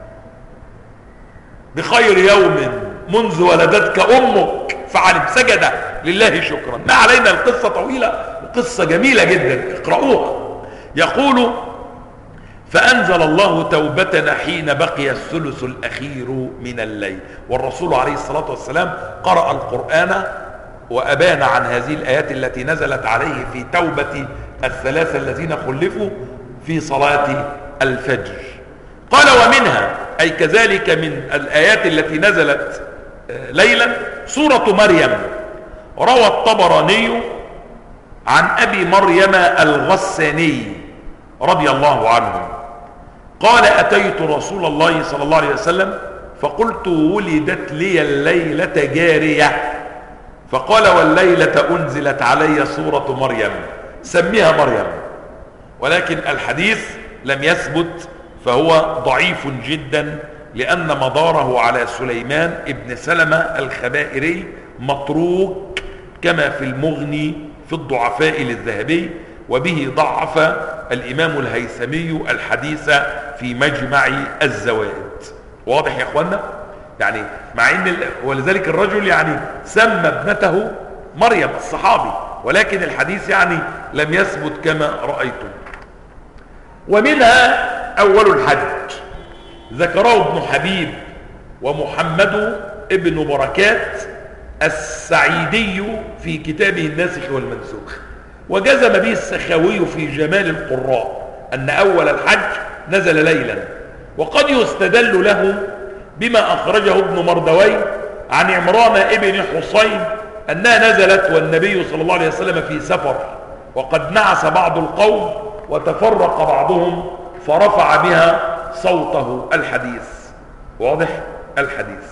بخير يوم منذ ولدتك أمك. فعلم سجد لله شكرا. ما علينا، القصة طويلة وقصة جميلة جدا، اقرأوها. يقول فأنزل الله توبتنا حين بقي الثلث الأخير من الليل. والرسول عليه الصلاة والسلام قرأ القرآن وأبان عن هذه الآيات التي نزلت عليه في توبة الثلاثة الذين خلفوا في صلاة الفجر. قال ومنها، أي كذلك من الآيات التي نزلت ليلا، سورة مريم. روى الطبراني عن أبي مريم الغساني رضي الله عنه قال أتيت رسول الله صلى الله عليه وسلم فقلت ولدت لي الليلة جارية، فقال والليلة أنزلت علي سورة مريم سميها مريم. ولكن الحديث لم يثبت، فهو ضعيف جدا، لأن مداره على سليمان ابن سلمة الخبائري متروك كما في المغني في الضعفاء للذهبي، وبه ضعف الإمام الهيثمي الحديث في مجمع الزوائد. واضح يا اخوانا؟ يعني مع ان ولذلك الرجل يعني سمى ابنته مريم الصحابي، ولكن الحديث يعني لم يثبت كما رأيتم. ومنها أول الحج، ذكره ابن حبيب ومحمد ابن بركات السعيدي في كتابه الناسخ والمنسوخ، وجزم به السخاوي في جمال القراء أن أول الحج نزل ليلا. وقد يستدل له بما أخرجه ابن مردوي عن عمران ابن حسين أنها نزلت والنبي صلى الله عليه وسلم في سفر، وقد نعس بعض القوم وتفرق بعضهم فرفع بها صوته. الحديث واضح الحديث.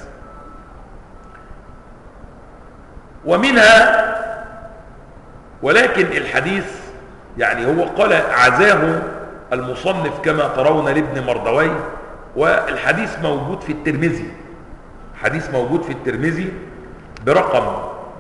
ومنها، ولكن الحديث يعني هو قال عزاه المصنف كما ترون لابن مردوي، والحديث موجود في الترمذي، حديث موجود في الترمذي برقم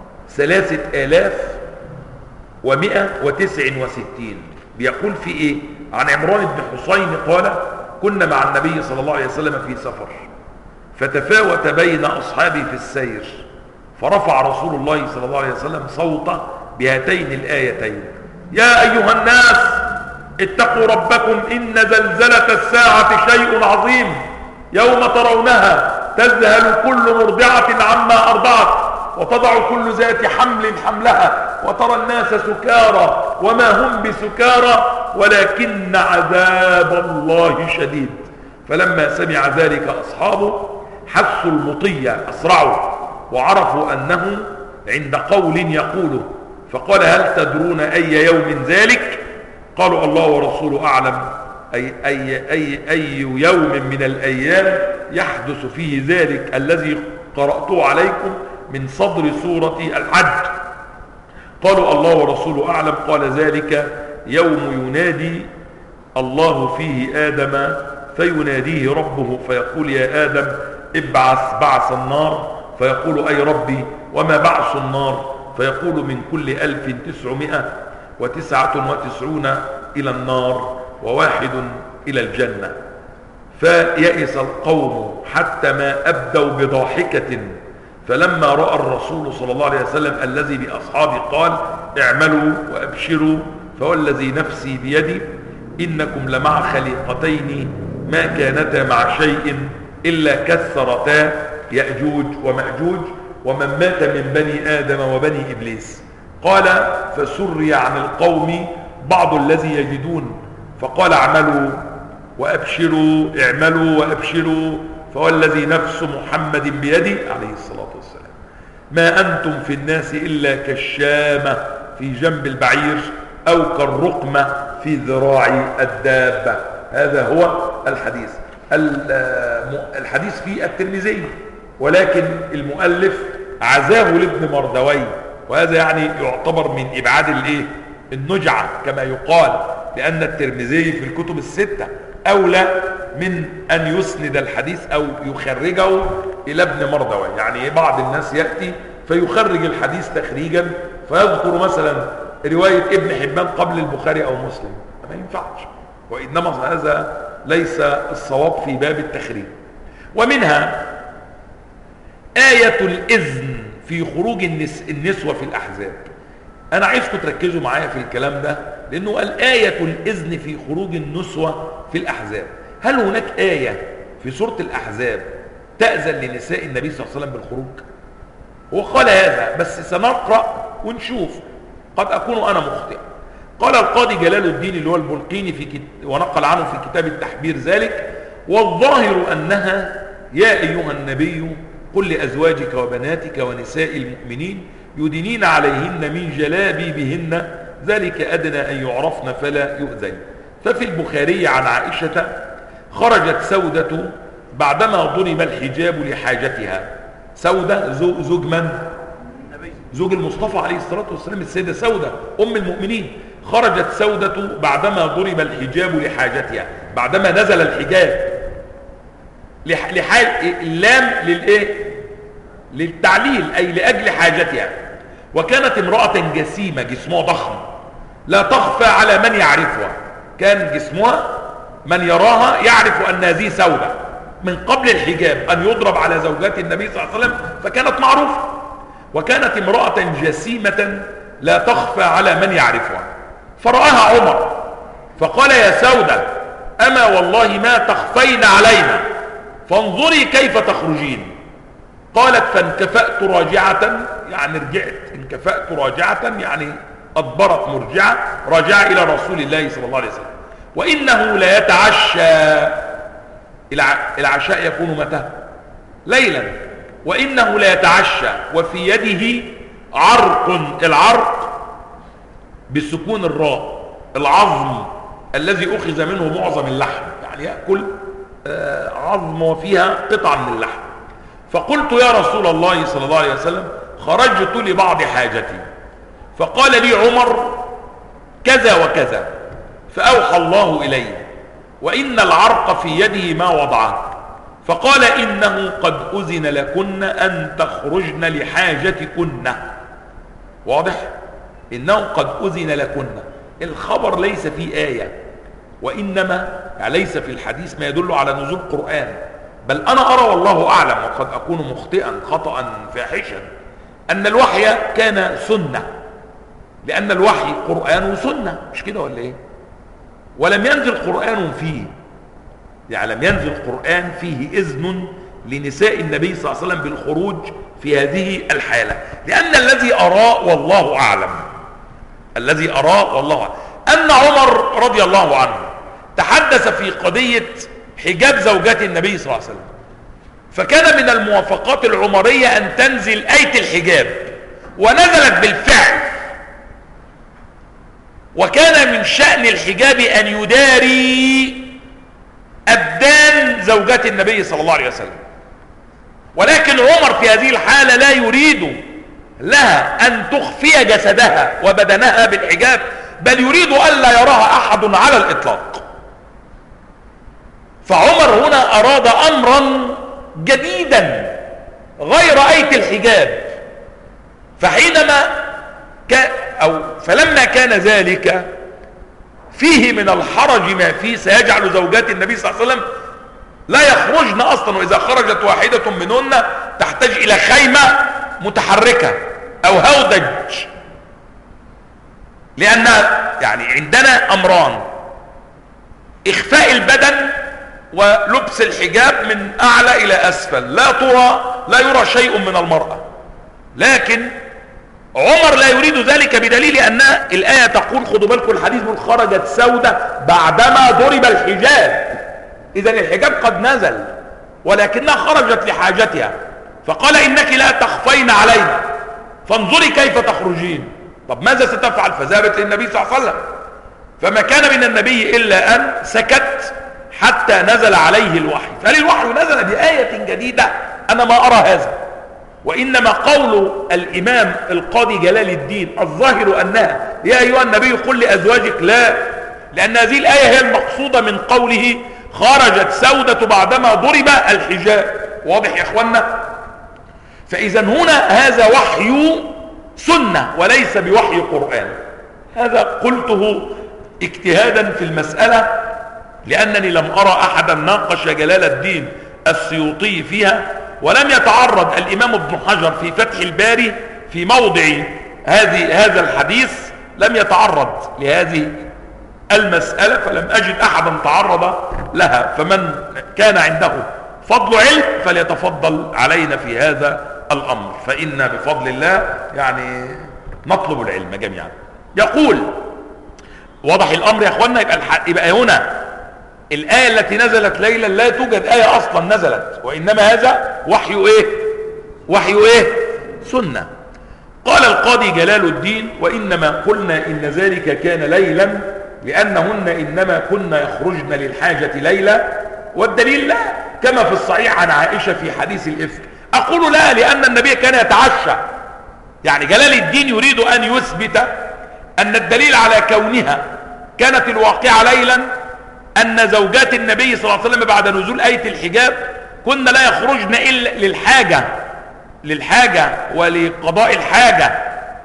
3169. بيقول في ايه؟ عن عمران بن حسين قال كنا مع النبي صلى الله عليه وسلم في سفر، فتفاوت بين أصحابي في السير، فرفع رسول الله صلى الله عليه وسلم صوته بهاتين الآيتين: يا أيها الناس اتقوا ربكم إن زلزلة الساعة شيء عظيم، يوم ترونها تذهل كل مرضعة عما أرضعت وتضع كل ذات حمل حملها وترى الناس سكارى وما هم بسكارى ولكن عذاب الله شديد. فلما سمع ذلك أصحابه حسوا المطية، أسرعوا وعرفوا أنه عند قول يقوله، فقال هل تدرون أي يوم ذلك؟ قالوا الله ورسوله أعلم. أي يوم من الأيام يحدث فيه ذلك الذي قرأته عليكم من صدر سورة الحج؟ قالوا الله ورسوله أعلم. قال ذلك يوم ينادي الله فيه آدم فيناديه ربه فيقول يا آدم ابعث بعث النار، فيقول أي ربي وما بعث النار؟ فيقول من كل 1999 إلى النار و1 إلى الجنة. فيئس القوم حتى ما أبدوا بضاحكة، فلما رأى الرسول صلى الله عليه وسلم الذي بأصحابه قال اعملوا وأبشروا، فوالذي نفسي بيدي إنكم لمع خليقتين ما كانتا مع شيء إلا كثرتا يأجوج ومأجوج ومن مات من بني آدم وبني إبليس. قال فسري عن القوم بعض الذي يجدون، فقال اعملوا وأبشروا اعملوا وأبشروا فوالذي نفس محمد بيده عليه الصلاة والسلام ما أنتم في الناس إلا كالشامة في جنب البعير أو كالرقمة في ذراع الدابة. هذا هو الحديث. الحديث فيه الترمذي، ولكن المؤلف عزاه لابن مردويه، وهذا يعني يعتبر من إبعاد النجعة كما يقال، لأن الترمذي في الكتب الستة أولى من أن يسند الحديث أو يخرجه إلى ابن مردويه. يعني بعض الناس يأتي فيخرج الحديث تخريجا فيذكر مثلا رواية ابن حبان قبل البخاري أو مسلم، ما ينفعش، وإنما هذا ليس الصواب في باب التخريج. ومنها آية الإذن في خروج النسوة في الأحزاب. أنا عايزكم تركزوا معايا في الكلام ده، لأنه قال آية الإذن في خروج النسوة في الأحزاب. هل هناك آية في سورة الأحزاب تأذن لنساء النبي صلى الله عليه وسلم بالخروج؟ هو قال هذا، بس سنقرأ ونشوف، قد أكون أنا مخطئ. قال القاضي جلال الدين اللي هو البلقيني ونقل عنه في كتاب التحبير ذلك: والظاهر أنها يا أيها النبي قل لأزواجك وبناتك ونساء المؤمنين يدنين عليهن من جلابيبهن ذلك أدنى أن يعرفن فلا يؤذين. ففي البخاري عن عائشة: خرجت سودة بعدما ضرب الحجاب لحاجتها. سودة زوج من؟ زوج المصطفى عليه الصلاة والسلام، السيدة سودة أم المؤمنين. خرجت سودة بعدما ضرب الحجاب لحاجتها، بعدما نزل الحجاب. اللام للتعليل، أي لأجل حاجتها. وكانت امرأة جسيمة، جسمها ضخم، لا تخفى على من يعرفها. كان جسمها من يراها يعرف أن هذه سودة من قبل الحجاب، أن يضرب على زوجات النبي صلى الله عليه وسلم، فكانت معروفة. وكانت امرأة جسيمة لا تخفى على من يعرفها. فرآها عمر فقال: يا سودة، أما والله ما تخفين علينا، فانظري كيف تخرجين. قالت: فانكفأت راجعة، يعني رجعت، انكفأت راجعة يعني أدبرت مرجعة، راجعة إلى رسول الله صلى الله عليه وسلم. وإنه لا يتعشى، العشاء يكون متى؟ ليلا. وإنه لا يتعشى وفي يده عرق، العرق بسكون الراء، العظم الذي أخذ منه معظم اللحم، يعني يأكل عظم وفيها قطعة من اللحم. فقلت: يا رسول الله صلى الله عليه وسلم، خرجت لبعض حاجتي. فقال لي عمر: كذا وكذا. فأوحى الله إلي: وإن العرق في يده ما وضعه. فقال: إنه قد أذن لكن أن تخرجن لحاجتكن. واضح؟ إنه قد أذن لكن. الخبر ليس فيه آية، وإنما ليس في الحديث ما يدل على نزول قرآن. بل أنا أرى والله أعلم، وقد أكون مخطئا خطأ فاحشا، أن الوحي كان سنة، لأن الوحي قرآن وسنة، مش كده ولا إيه؟ ولم ينزل قرآن فيه، يعني لم ينزل قرآن فيه إذن لنساء النبي صلى الله عليه وسلم بالخروج في هذه الحالة. لأن الذي أراه والله أعلم، الذي أراه والله أعلم أن عمر رضي الله عنه تحدث في قضية حجاب زوجات النبي صلى الله عليه وسلم، فكان من الموافقات العمرية أن تنزل آية الحجاب، ونزلت بالفعل. وكان من شأن الحجاب أن يداري أبدان زوجات النبي صلى الله عليه وسلم. ولكن عمر في هذه الحالة لا يريد لها أن تخفي جسدها وبدنها بالحجاب، بل يريد ألا يراها أحد على الإطلاق. فعمر هنا أراد أمرا جديدا غير آية الحجاب. فحينما فلما كان ذلك فيه من الحرج ما فيه، سيجعل زوجات النبي صلى الله عليه وسلم لا يخرجن أصلا، وإذا خرجت واحدة منهن تحتاج إلى خيمة متحركة أو هودج. لأن يعني عندنا أمران: إخفاء البدن ولبس الحجاب من أعلى إلى أسفل، لا يرى شيء من المرأة. لكن عمر لا يريد ذلك بدليل أن الآية تقول، خذوا بالكم الحديث، من خرجت سودة بعدما ضرب الحجاب. إذا الحجاب قد نزل ولكنها خرجت لحاجتها، فقال إنك لا تخفين علينا فانظري كيف تخرجين. طب ماذا ستفعل؟ فذهبت للنبي صلى الله عليه وسلم، فما كان من النبي إلا أن سكت حتى نزل عليه الوحي. فهل الوحي نزل بآية جديدة؟ أنا ما أرى هذا، وإنما قول الإمام القاضي جلال الدين الظاهر أنها يا أيها النبي قل لأزواجك، لا، لأن هذه الآية هي المقصودة من قوله خرجت سودة بعدما ضرب الحجاب. واضح يا إخوانا؟ فإذا هنا هذا وحي سنة وليس بوحي قرآن. هذا قلته اجتهادا في المسألة، لأنني لم أرى أحدا ناقش جلال الدين السيوطي فيها، ولم يتعرض الإمام ابن حجر في فتح الباري في موضع هذا الحديث، لم يتعرض لهذه المسألة، فلم أجد أحدا تعرض لها. فمن كان عنده فضل علم فليتفضل علينا في هذا الأمر، فإنا بفضل الله يعني نطلب العلم جميعا. يقول واضح الأمر يا أخوانا؟ يبقى هنا الآية التي نزلت ليلا لا توجد آية أصلا نزلت، وإنما هذا وحي إيه؟ وحي إيه؟ سنة. قال القاضي جلال الدين وإنما قلنا إن ذلك كان ليلا لأنهن إنما كنا يخرجن للحاجة ليلا، والدليل لا، كما في الصحيح عن عائشة في حديث الإفك. أقول لا، لأن النبي كان يتعشى. يعني جلال الدين يريد أن يثبت أن الدليل على كونها كانت الواقعة ليلا أن زوجات النبي صلى الله عليه وسلم بعد نزول آية الحجاب كنا لا يخرجن إلا للحاجة ولقضاء الحاجة،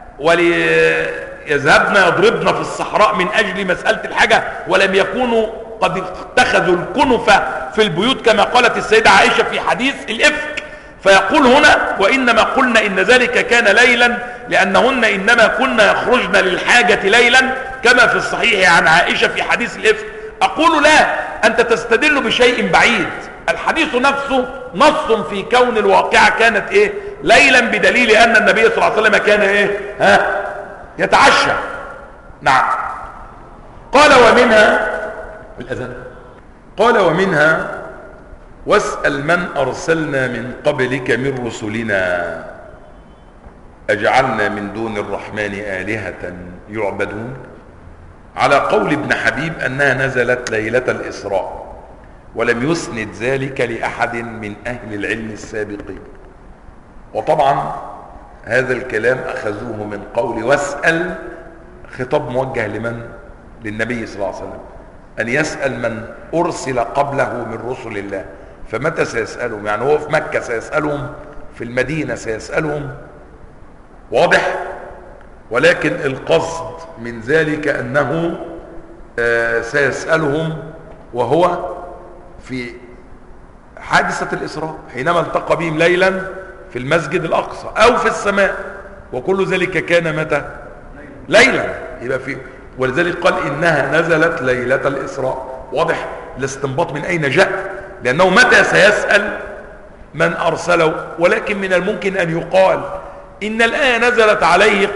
وليذهبن يضربن في الصحراء من أجل مسألة الحاجة، ولم يكونوا قد اتخذوا الكنفة في البيوت كما قالت السيدة عائشة في حديث الإفك. فيقول هنا وإنما قلنا إن ذلك كان ليلا لأنهن إنما كنا يخرجن للحاجة ليلا كما في الصحيح عن عائشة في حديث الإفك. أقول لا، أنت تستدل بشيء بعيد. الحديث نفسه نص في كون الواقعة كانت إيه؟ ليلا، بدليل أن النبي صلى الله عليه وسلم كان إيه؟ يتعشى. نعم. قال ومنها الأذان، قال ومنها واسأل من أرسلنا من قبلك من رسلنا أجعلنا من دون الرحمن آلهة يعبدون، على قول ابن حبيب أنها نزلت ليلة الإسراء، ولم يسند ذلك لأحد من أهل العلم السابقين. وطبعا هذا الكلام أخذوه من قول واسأل، خطاب موجه لمن؟ للنبي صلى الله عليه وسلم، أن يسأل من أرسل قبله من رسل الله. فمتى سيسألهم؟ يعني هو في مكة سيسألهم، في المدينة سيسألهم، واضح؟ ولكن القصد من ذلك أنه سيسألهم وهو في حادثة الإسراء حينما التقى بهم ليلا في المسجد الأقصى أو في السماء، وكل ذلك كان متى؟ ليلا. يبقى في، ولذلك قال إنها نزلت ليلة الإسراء. واضح الاستنباط من أين جاء؟ لأنه متى سيسأل من أرسله. ولكن من الممكن أن يقال إن الآية نزلت عليه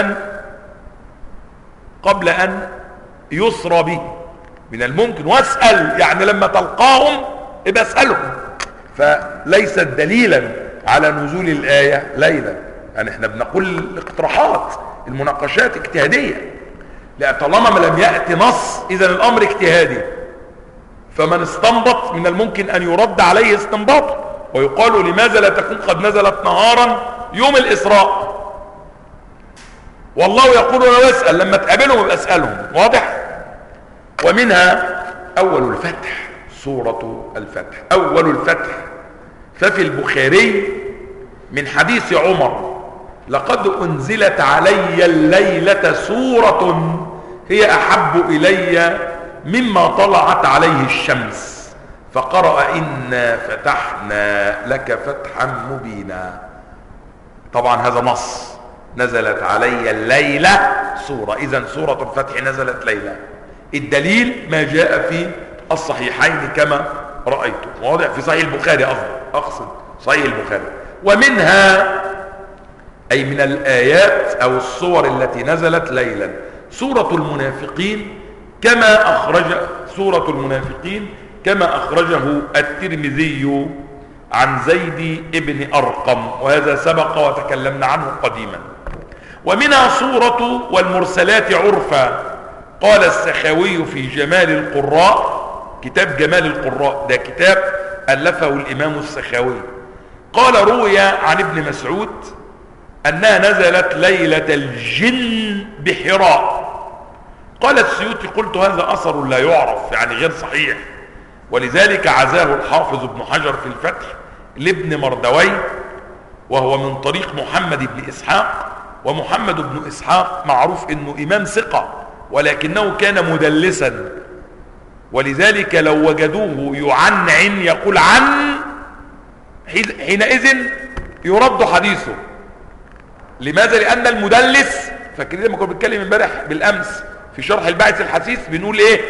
قبل أن يسرى به، من الممكن. واسأل يعني لما تلقاهم ابقى اسألهم، فليست دليلا على نزول الآية ليلا. يعني احنا بنقول الاقتراحات، المناقشات اجتهادية، لا طالما ما لم يأتي نص إذا الأمر اجتهادي، فمن استنبط من الممكن أن يرد عليه استنباطه، ويقال لماذا لا تكون قد نزلت نهارا يوم الإسراء؟ والله يقول لو اسأل لما تقابلهم يبقى اسألهم. واضح؟ ومنها أول الفتح، سورة الفتح. أول الفتح، ففي البخاري من حديث عمر لقد أنزلت علي الليلة سورة هي أحب إلي مما طلعت عليه الشمس، فقرأ إنا فتحنا لك فتحا مبينا. طبعا هذا نص، نزلت علي الليلة سورة، إذن سورة الفتح نزلت ليلة. الدليل ما جاء في الصحيحين كما رأيتم. واضح؟ في صحيح البخاري أقصد صحيح البخاري. ومنها أي من الآيات أو الصور التي نزلت ليلا سورة المنافقين، كما أخرج سورة المنافقين كما أخرجه الترمذي عن زيد بن أرقم، وهذا سبق وتكلمنا عنه قديما. ومنها صورة والمرسلات عرفا. قال السخاوي في جمال القراء، كتاب جمال القراء ده كتاب ألفه الإمام السخاوي، قال روي عن ابن مسعود أنها نزلت ليلة الجن بحراء. قال السيوطي قلت هذا أثر لا يعرف، يعني غير صحيح، ولذلك عزاه الحافظ ابن حجر في الفتح لابن مردوي، وهو من طريق محمد بن إسحاق. ومحمد بن إسحاق معروف أنه إمام ثقة، ولكنه كان مدلسا، ولذلك لو وجدوه يعنعن يقول عن، حينئذ يرد حديثه. لماذا؟ لأن المدلس، فاكرين لما كنا بنتكلم امبارح بالأمس في شرح الباعث الحثيث بنقول ايه؟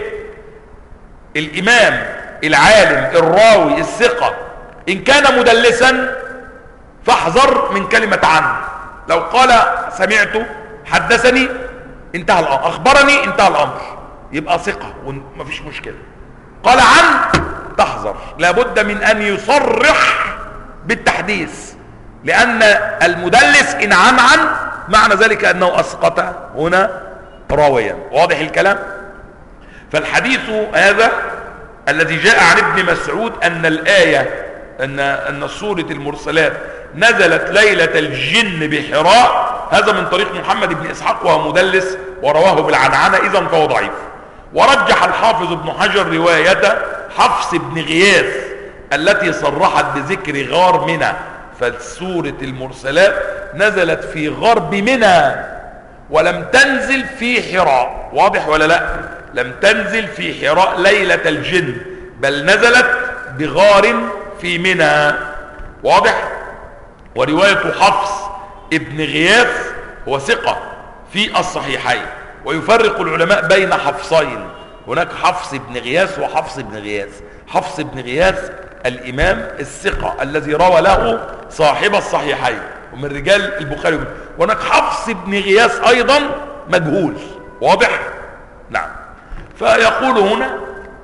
الإمام العالم الراوي الثقة إن كان مدلسا فاحذر من كلمة عن. لو قال سمعت حدثني انتهى الأمر، أخبرني انتهى الأمر، يبقى ثقة ومفيش مشكلة. قال عن تحذر، لابد من أن يصرح بالتحديث، لأن المدلس إن عن معنى ذلك أنه أسقط هنا راويا. واضح الكلام؟ فالحديث هذا الذي جاء عن ابن مسعود أن الآية أن سورة المرسلات نزلت ليلة الجن بحراء، هذا من طريق محمد بن إسحاق وهو مدلس ورواه بالعنعنة، إذن فهو ضعيف. ورجح الحافظ ابن حجر رواية حفص بن غياث التي صرحت بذكر غار منى، فسورة المرسلات نزلت في غرب منى ولم تنزل في حراء. واضح ولا لا؟ لم تنزل في حراء ليلة الجن، بل نزلت بغار في منى. واضح؟ ورواية حفص ابن غياث هو ثقة في الصحيحين، ويفرق العلماء بين حفصين، هناك حفص بن غياث وحفص بن غياث. حفص بن غياث الإمام الثقة الذي روى له صاحب الصحيحين ومن رجال البخاري، وهناك حفص بن غياث أيضا مجهول. واضح؟ نعم. فيقول هنا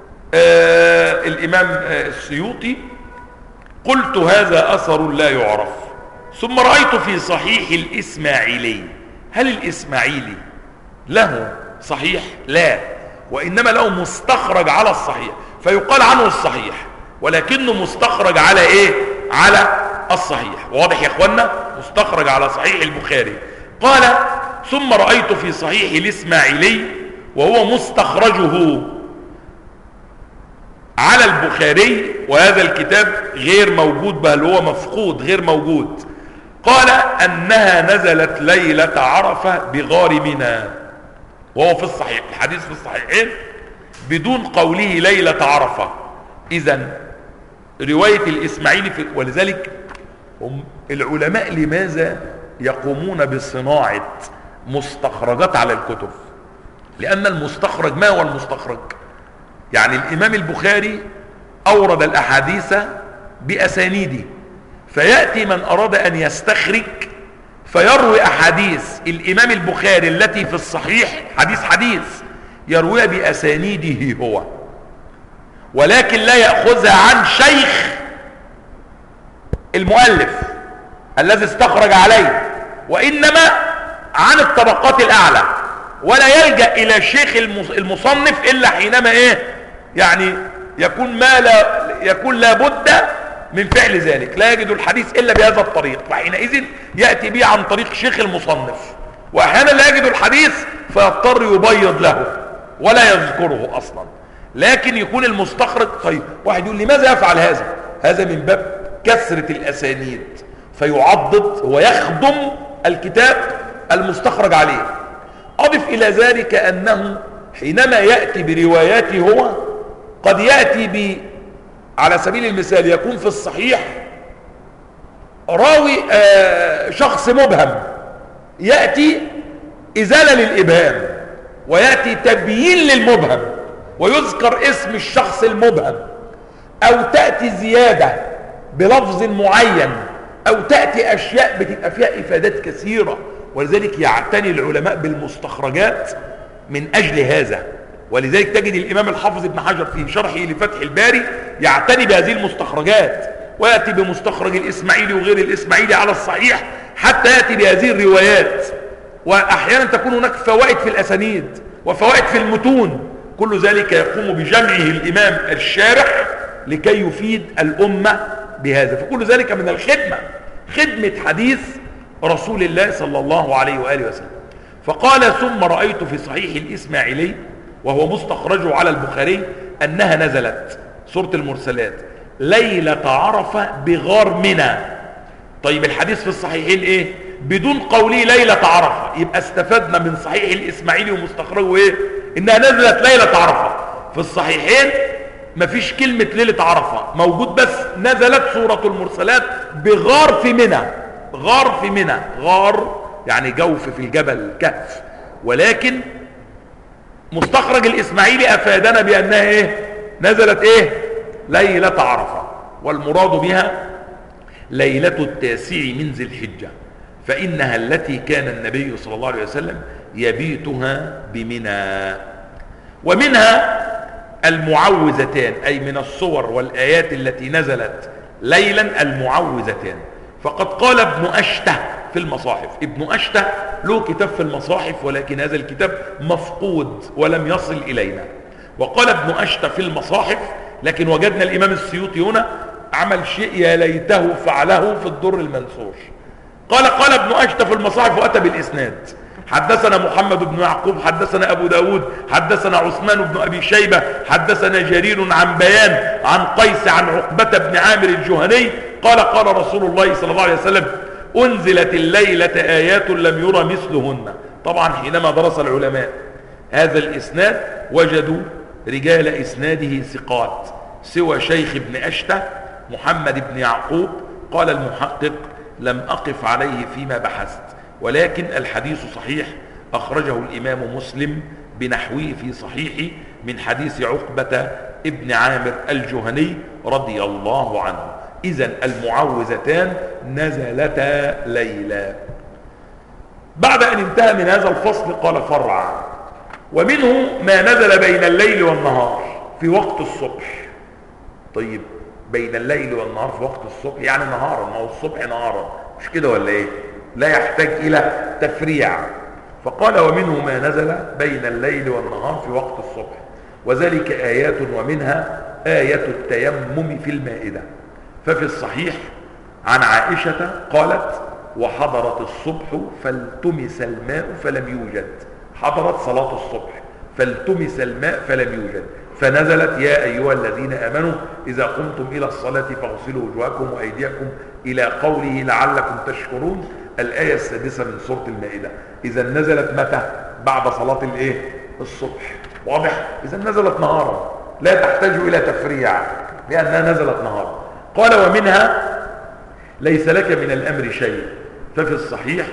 الإمام السيوطي قلت هذا أثر لا يعرف. ثم رأيت في صحيح الإسماعيلي، هل الإسماعيلي له صحيح؟ لا، وإنما له مستخرج على الصحيح، فيقال عنه الصحيح ولكنه مستخرج على ايه؟ على الصحيح. واضح يا اخوانا؟ مستخرج على صحيح البخاري. قال ثم رأيت في صحيح الإسماعيلي وهو مستخرجه على البخاري، وهذا الكتاب غير موجود، بل هو مفقود غير موجود. قال أنها نزلت ليلة عرفة بغار منى، وهو في الصحيح، الحديث في الصحيحين بدون قوله ليلة عرفة. إذن رواية الإسماعيلي ولذلك هم العلماء لماذا يقومون بصناعة مستخرجات على الكتب؟ لأن المستخرج، ما هو المستخرج؟ يعني الإمام البخاري أورد الأحاديث بأسانيده، فيأتي من أراد أن يستخرج فيروي أحاديث الإمام البخاري التي في الصحيح حديث يرويها بأسانيده هو، ولكن لا يأخذها عن شيخ المؤلف الذي استخرج عليه، وإنما عن الطبقات الأعلى، ولا يلجأ إلى شيخ المصنف إلا حينما إيه؟ يعني يكون لا بد من فعل ذلك، لا يجد الحديث إلا بهذا الطريق، وحينئذ يأتي به عن طريق شيخ المصنف. وأحيانا لا يجد الحديث فيضطر يبيض له ولا يذكره أصلا، لكن يكون المستخرج. طيب واحد يقول لماذا يفعل هذا؟ هذا من باب كثرة الأسانيد، فيعضد ويخدم الكتاب المستخرج عليه. أضف إلى ذلك أنه حينما يأتي برواياته هو قد يأتي على سبيل المثال يكون في الصحيح راوي شخص مبهم، يأتي إزالة للإبهام، ويأتي تبيين للمبهم، ويذكر اسم الشخص المبهم، أو تأتي زيادة بلفظ معين، أو تأتي أشياء بتبقى فيها إفادات كثيرة. ولذلك يعتني العلماء بالمستخرجات من أجل هذا، ولذلك تجد الإمام الحافظ ابن حجر في شرحه لفتح الباري يعتني بهذه المستخرجات، ويأتي بمستخرج الإسماعيلي وغير الإسماعيلي على الصحيح، حتى يأتي بهذه الروايات. وأحيانا تكون هناك فوائد في الأسانيد وفوائد في المتون، كل ذلك يقوم بجمعه الإمام الشارح لكي يفيد الأمة بهذا. فكل ذلك من الخدمة، خدمة حديث رسول الله صلى الله عليه وآله وسلم. فقال: ثم رأيت في صحيح الإسماعيلي وهو مستخرجه على البخاري أنها نزلت سورة المرسلات ليلة عرفة بغار منى. طيب الحديث في الصحيحين ايه؟ بدون قوله ليلة عرفة، يبقى استفدنا من صحيح الإسماعيلي ومستخرجه ايه؟ انها نزلت ليلة عرفة. في الصحيحين مفيش كلمة ليلة عرفة موجود، بس نزلت سورة المرسلات بغار في منى. غار في منى، غار يعني جوف في الجبل، كهف. ولكن مستخرج الإسماعيلي أفادنا بأنها ايه؟ نزلت ايه؟ ليلة عرفة، والمراد بها ليلة 9 من ذي الحجة، فإنها التي كان النبي صلى الله عليه وسلم يبيتها بمنى. ومنها المعوذتان، أي من الصور والآيات التي نزلت ليلا المعوذتان. فقد قال ابن أشته في المصاحف، ابن أشته له كتاب في المصاحف ولكن هذا الكتاب مفقود ولم يصل إلينا. وقال ابن أشته في المصاحف، لكن وجدنا الإمام السيوطي هنا عمل شيء يا ليته فعله في الدر المنثور. قال ابن أشته في المصاحف وأتى بالإسناد: حدثنا محمد بن يعقوب حدثنا أبو داود حدثنا عثمان بن أبي شيبة حدثنا جرير عن بيان عن قيس عن عقبة بن عامر الجهني قال رسول الله صلى الله عليه وسلم: أنزلت الليلة آيات لم يرى مثلهن. طبعا حينما درس العلماء هذا الإسناد وجدوا رجال إسناده ثقات سوى شيخ ابن أشته محمد بن يعقوب. قال المحقق: لم أقف عليه فيما بحثت، ولكن الحديث صحيح، أخرجه الإمام مسلم بنحوه في صحيحه من حديث عقبة ابن عامر الجهني رضي الله عنه. إذن المعوذتان نزلتا ليلا. بعد أن انتهى من هذا الفصل قال: فرع: ومنه ما نزل بين الليل والنهار في وقت الصبح. طيب بين الليل والنهار في وقت الصبح يعني نهارا، ما هو الصبح نهارا، مش كده ولا ايه؟ لا يحتاج الى تفريع. فقال: ومنه ما نزل بين الليل والنهار في وقت الصبح، وذلك آيات، ومنها آية التيمم في المائدة. ففي الصحيح عن عائشة قالت: وحضرت الصبح فالتمس الماء فلم يوجد. حضرت صلاة الصبح فالتمس الماء فلم يوجد، فنزلت: يا أيها الذين آمنوا إذا قمتم إلى الصلاة فاغسلوا وجوهكم وأيديكم إلى قوله لعلكم تشكرون، الآية 6 من سورة المائدة. إذا نزلت متى؟ بعد صلاة الايه؟ الصبح. واضح؟ إذا نزلت نهارا، لا تحتاج إلى تفريع لأنها نزلت نهارا. قال: ومنها ليس لك من الأمر شيء. ففي الصحيح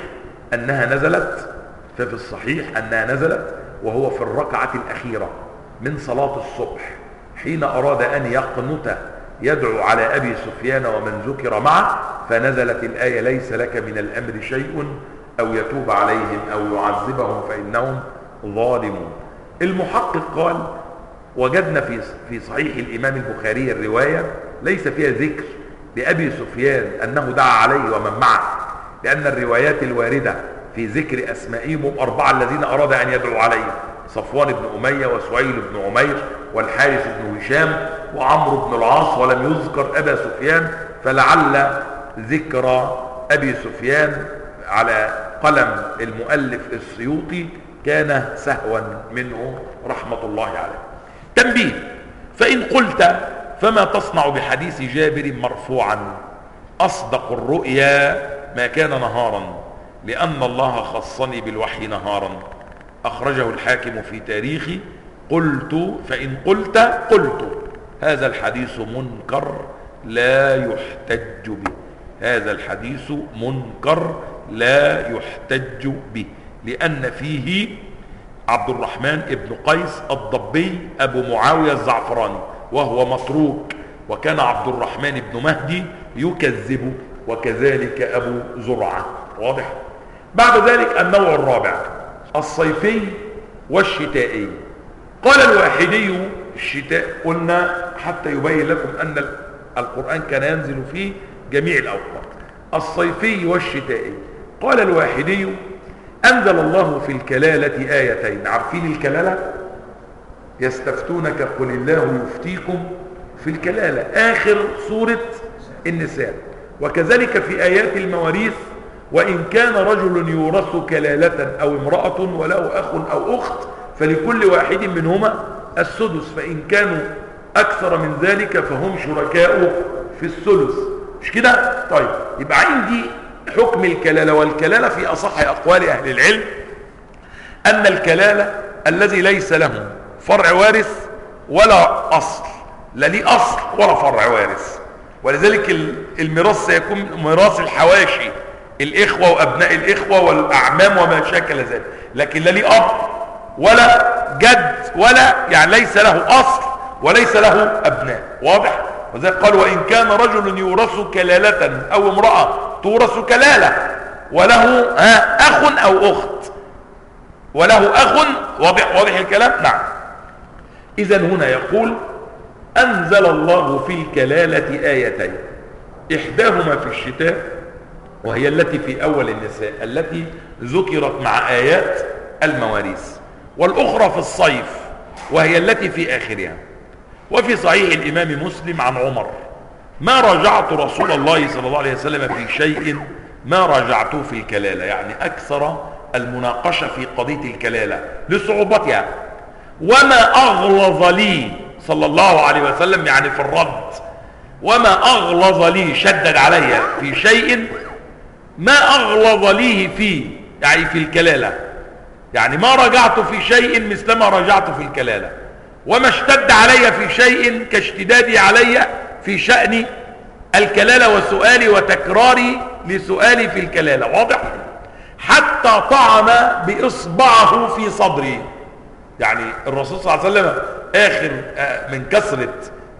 أنها نزلت وهو في الركعة الأخيرة من صلاة الصبح حين أراد أن يقنت يدعو على أبي سفيان ومن ذكر معه، فنزلت الآية: ليس لك من الأمر شيء أو يتوب عليهم أو يعذبهم فإنهم ظالمون. المحقق قال: وجدنا في صحيح الإمام البخاري الرواية ليس فيها ذكر لأبي سفيان أنه دعا عليه ومن معه، لأن الروايات الواردة في ذكر أسمائهم 4 الذين أراد أن يدعو عليه: صفوان بن أمية وسعيل بن عمير والحارث بن هشام وعمرو بن العاص، ولم يذكر أبا سفيان، فلعل ذكر أبي سفيان على قلم المؤلف السيوطي كان سهوا منه رحمة الله عليه. تنبيه: فإن قلت فما تصنع بحديث جابر مرفوعا؟ أصدق الرؤيا ما كان نهارا، لأن الله خصني بالوحي نهارا. أخرجه الحاكم في تاريخي. فإن قلت هذا الحديث منكر لا يحتج به. هذا الحديث منكر لا يحتج به، لأن فيه عبد الرحمن ابن قيس الضبي أبو معاوية الزعفراني وهو متروك، وكان عبد الرحمن بن مهدي يكذب، وكذلك أبو زرعة. واضح؟ بعد ذلك النوع الرابع الصيفي والشتائي. قال الواحدي الشتاء، قلنا حتى يبين لكم أن القرآن كان ينزل في جميع الأوقات، الصيفي والشتائي. قال الواحدي أنزل الله في الكلالة آيتين. عارفين الكلالة؟ يستفتونك قل الله يفتيكم في الكلالة، آخر سورة النساء. وكذلك في آيات المواريث، وإن كان رجل يورث كلالة أو امرأة وله أخ أو أخت فلكل واحد منهما السدس، فإن كانوا أكثر من ذلك فهم شركاء في الثلث. مش كده؟ طيب، يبقى عندي حكم الكلالة. والكلالة في أصح أقوال أهل العلم أن الكلالة الذي ليس له فرع وارث ولا أصل، لا ليه أصل ولا فرع وارث، ولذلك الميراث سيكون ميراث الحواشي، الإخوة وأبناء الإخوة والأعمام وما شاكل ذلك، لكن لا ليه أب ولا جد ولا، يعني ليس له أصل وليس له أبناء. واضح؟ وذلك قال وإن كان رجل يورث كلالة أو امرأة تورث كلالة وله أخ أو أخت، وله أخ. واضح الكلام؟ نعم. إذن هنا يقول أنزل الله في الكلالة آيتين، إحداهما في الشتاء وهي التي في أول النساء التي ذكرت مع آيات المواريث، والأخرى في الصيف وهي التي في آخرها. وفي صحيح الإمام مسلم عن عمر: ما راجعت رسول الله صلى الله عليه وسلم في شيء ما راجعته في الكلالة، يعني أكثر المناقشة في قضية الكلالة لصعوبتها، وما أغلظ لي صلى الله عليه وسلم، يعني في الرد، وما أغلظ لي شدد علي في شيء ما أغلظ لي فيه، يعني في الكلالة، يعني ما رجعت في شيء مثل ما رجعت في الكلالة، وما اشتد علي في شيء كاشتدادي علي في شأن الكلالة وسؤالي وتكراري لسؤالي في الكلالة. واضح؟ حتى طعن بإصبعه في صدري، يعني الرسول صلى الله عليه وسلم آخر من كثرة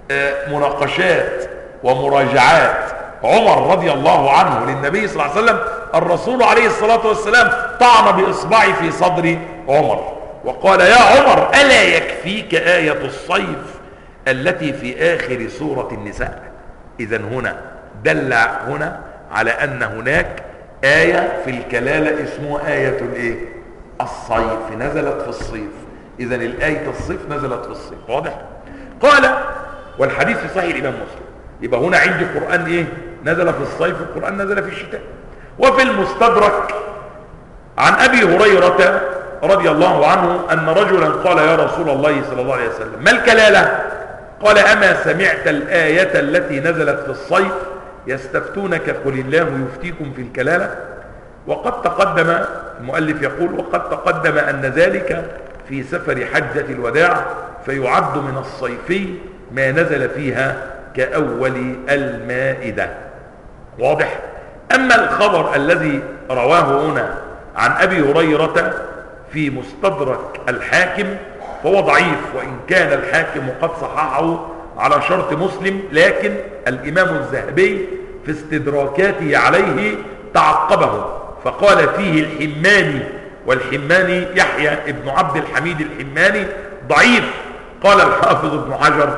مناقشات ومراجعات عمر رضي الله عنه للنبي صلى الله عليه وسلم، الرسول عليه الصلاة والسلام طعن بإصبعه في صدر عمر وقال: يا عمر ألا يكفيك آية الصيف التي في آخر سورة النساء؟ إذن هنا دل هنا على أن هناك آية في الكلالة اسمها آية الإيه؟ الصيف، نزلت في الصيف. إذن الآية الصيف نزلت في الصيف. واضح؟ قال والحديث في صحيح الإمام مسلم. يبقى هنا عندي قرآن إيه؟ نزل في الصيف، والقرآن نزل في الشتاء. وفي المستدرك عن أبي هريرة رضي الله عنه أن رجلا قال: يا رسول الله صلى الله عليه وسلم ما الكلالة؟ قال: أما سمعت الآية التي نزلت في الصيف يستفتونك قل الله يفتيكم في الكلالة؟ وقد تقدم، المؤلف يقول: وقد تقدم أن ذلك في سفر حجة الوداع، فيعد من الصيفي ما نزل فيها كأول المائدة. واضح؟ أما الخبر الذي رواه هنا عن أبي هريرة في مستدرك الحاكم فهو ضعيف، وإن كان الحاكم قد صححه على شرط مسلم، لكن الإمام الذهبي في استدراكاته عليه تعقبه فقال فيه الحماني، والحماني يحيى ابن عبد الحميد الحماني ضعيف. قال الحافظ ابن حجر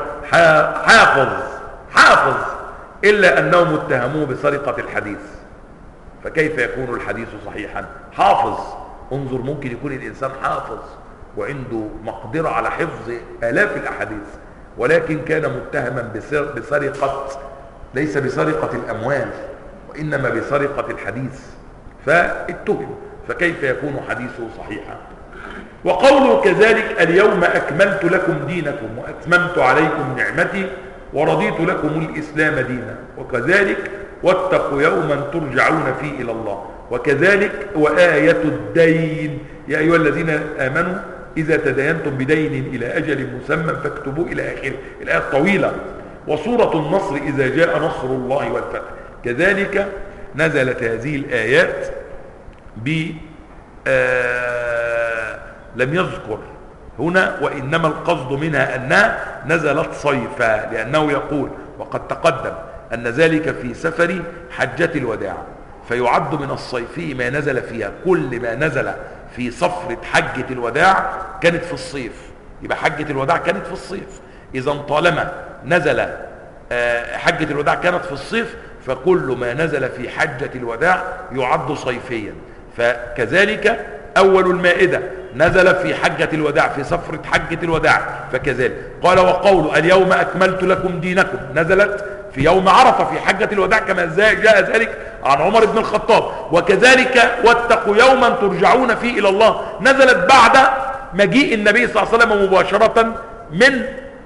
حافظ إلا أنهم اتهموه بسرقة الحديث، فكيف يكون الحديث صحيحا؟ حافظ، انظر، ممكن يكون الإنسان حافظ وعنده مقدرة على حفظ آلاف الأحاديث، ولكن كان متهما بسرقة، ليس بسرقة الأموال وإنما بسرقة الحديث، فاتهم، فكيف يكون حديثه صحيحا؟ وقوله كذلك: اليوم أكملت لكم دينكم وأتممت عليكم نعمتي ورضيت لكم الإسلام دينا، وكذلك واتقوا يوما ترجعون فيه إلى الله، وكذلك وآية الدين: يا أيها الذين آمنوا إذا تداينتم بدين إلى أجل مسمى فاكتبوه إلى آخره، الآية الطويلة. وسورة النصر: إذا جاء نصر الله والفتح. كذلك نزلت هذه الآيات لم يذكر هنا، وإنما القصد منها أنها نزلت صيفا، لأنه يقول: وقد تقدم أن ذلك في سفر حجة الوداع، فيعد من الصيفي ما نزل فيها. كل ما نزل في صفرة حجة الوداع كانت في الصيف، يبقى حجة الوداع كانت في الصيف. إذا طالما نزل حجة الوداع كانت في الصيف، فكل ما نزل في حجة الوداع يعد صيفيا. فكذلك أول المائدة نزل في حجة الوداع، في سفرة حجة الوداع، فكذلك. قال وقوله اليوم أكملت لكم دينكم نزلت في يوم عرفة في حجة الوداع كما جاء ذلك عن عمر بن الخطاب. وكذلك واتقوا يوما ترجعون فيه إلى الله نزلت بعد مجيء النبي صلى الله عليه وسلم مباشرة من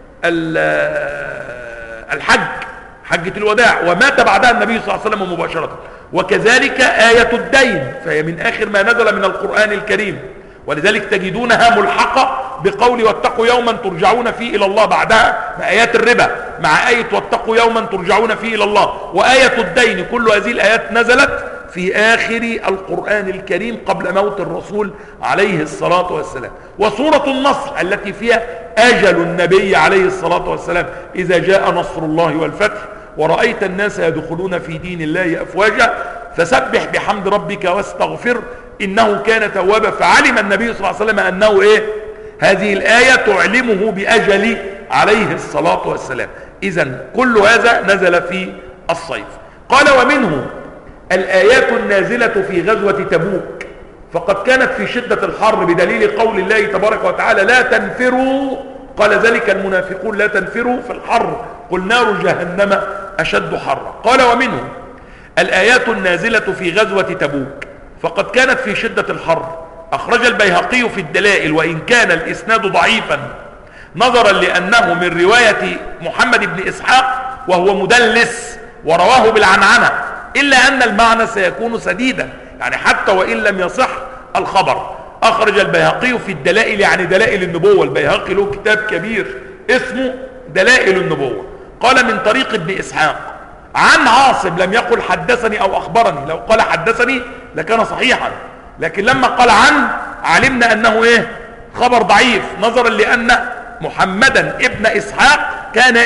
الحج، حجة الوداع، ومات بعدها النبي صلى الله عليه وسلم مباشرة. وكذلك آية الدين فهي من آخر ما نزل من القرآن الكريم، ولذلك تجدونها ملحقة بقول واتقوا يوما ترجعون فيه إلى الله، بعدها مع آيات الربا، مع آية واتقوا يوما ترجعون فيه إلى الله، وآية الدين. كل هذه الآيات نزلت في آخر القرآن الكريم قبل موت الرسول عليه الصلاة والسلام. وسورة النصر التي فيها أجل النبي عليه الصلاة والسلام إذا جاء نصر الله والفتح ورأيت الناس يدخلون في دين الله أفواجا فسبح بحمد ربك واستغفر إنه كان توابا. فعلم النبي صلى الله عليه وسلم أنه هذه الآية تعلمه بأجل عليه الصلاة والسلام. إذن كل هذا نزل في الصيف. قال ومنه الآيات النازلة في غزوة تبوك، فقد كانت في شدة الحر بدليل قول الله تبارك وتعالى لا تنفروا، قال ذلك المنافقون لا تنفروا في الحر قل نار جهنم أشد حرا. قال ومنه الآيات النازلة في غزوة تبوك، فقد كانت في شدة الحر. أخرج البيهقي في الدلائل وإن كان الإسناد ضعيفا نظرا لأنه من رواية محمد بن إسحاق وهو مدلس ورواه بالعنعنة، إلا أن المعنى سيكون سديدا، يعني حتى وإن لم يصح الخبر. أخرج البيهقي في الدلائل يعني دلائل النبوة، البيهقي له كتاب كبير اسمه دلائل النبوة. قال من طريق ابن إسحاق عن عاصم، لم يقل حدثني أو أخبرني، لو قال حدثني لكان صحيحا، لكن لما قال عن علمنا أنه خبر ضعيف نظرا لأن محمدا ابن إسحاق كان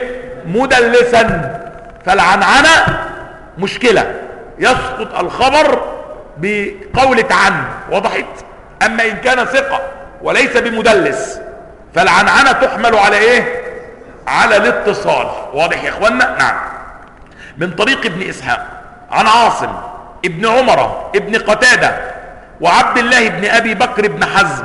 مدلسا، فالعنعنة مشكلة، يسقط الخبر بقولة عن، وضحت. أما إن كان ثقة وليس بمدلس فالعنعنة تحمل على على الاتصال، واضح يا اخوانا؟ نعم. من طريق ابن إسحاق عن عاصم ابن عمر ابن قتادة وعبد الله ابن أبي بكر ابن حزم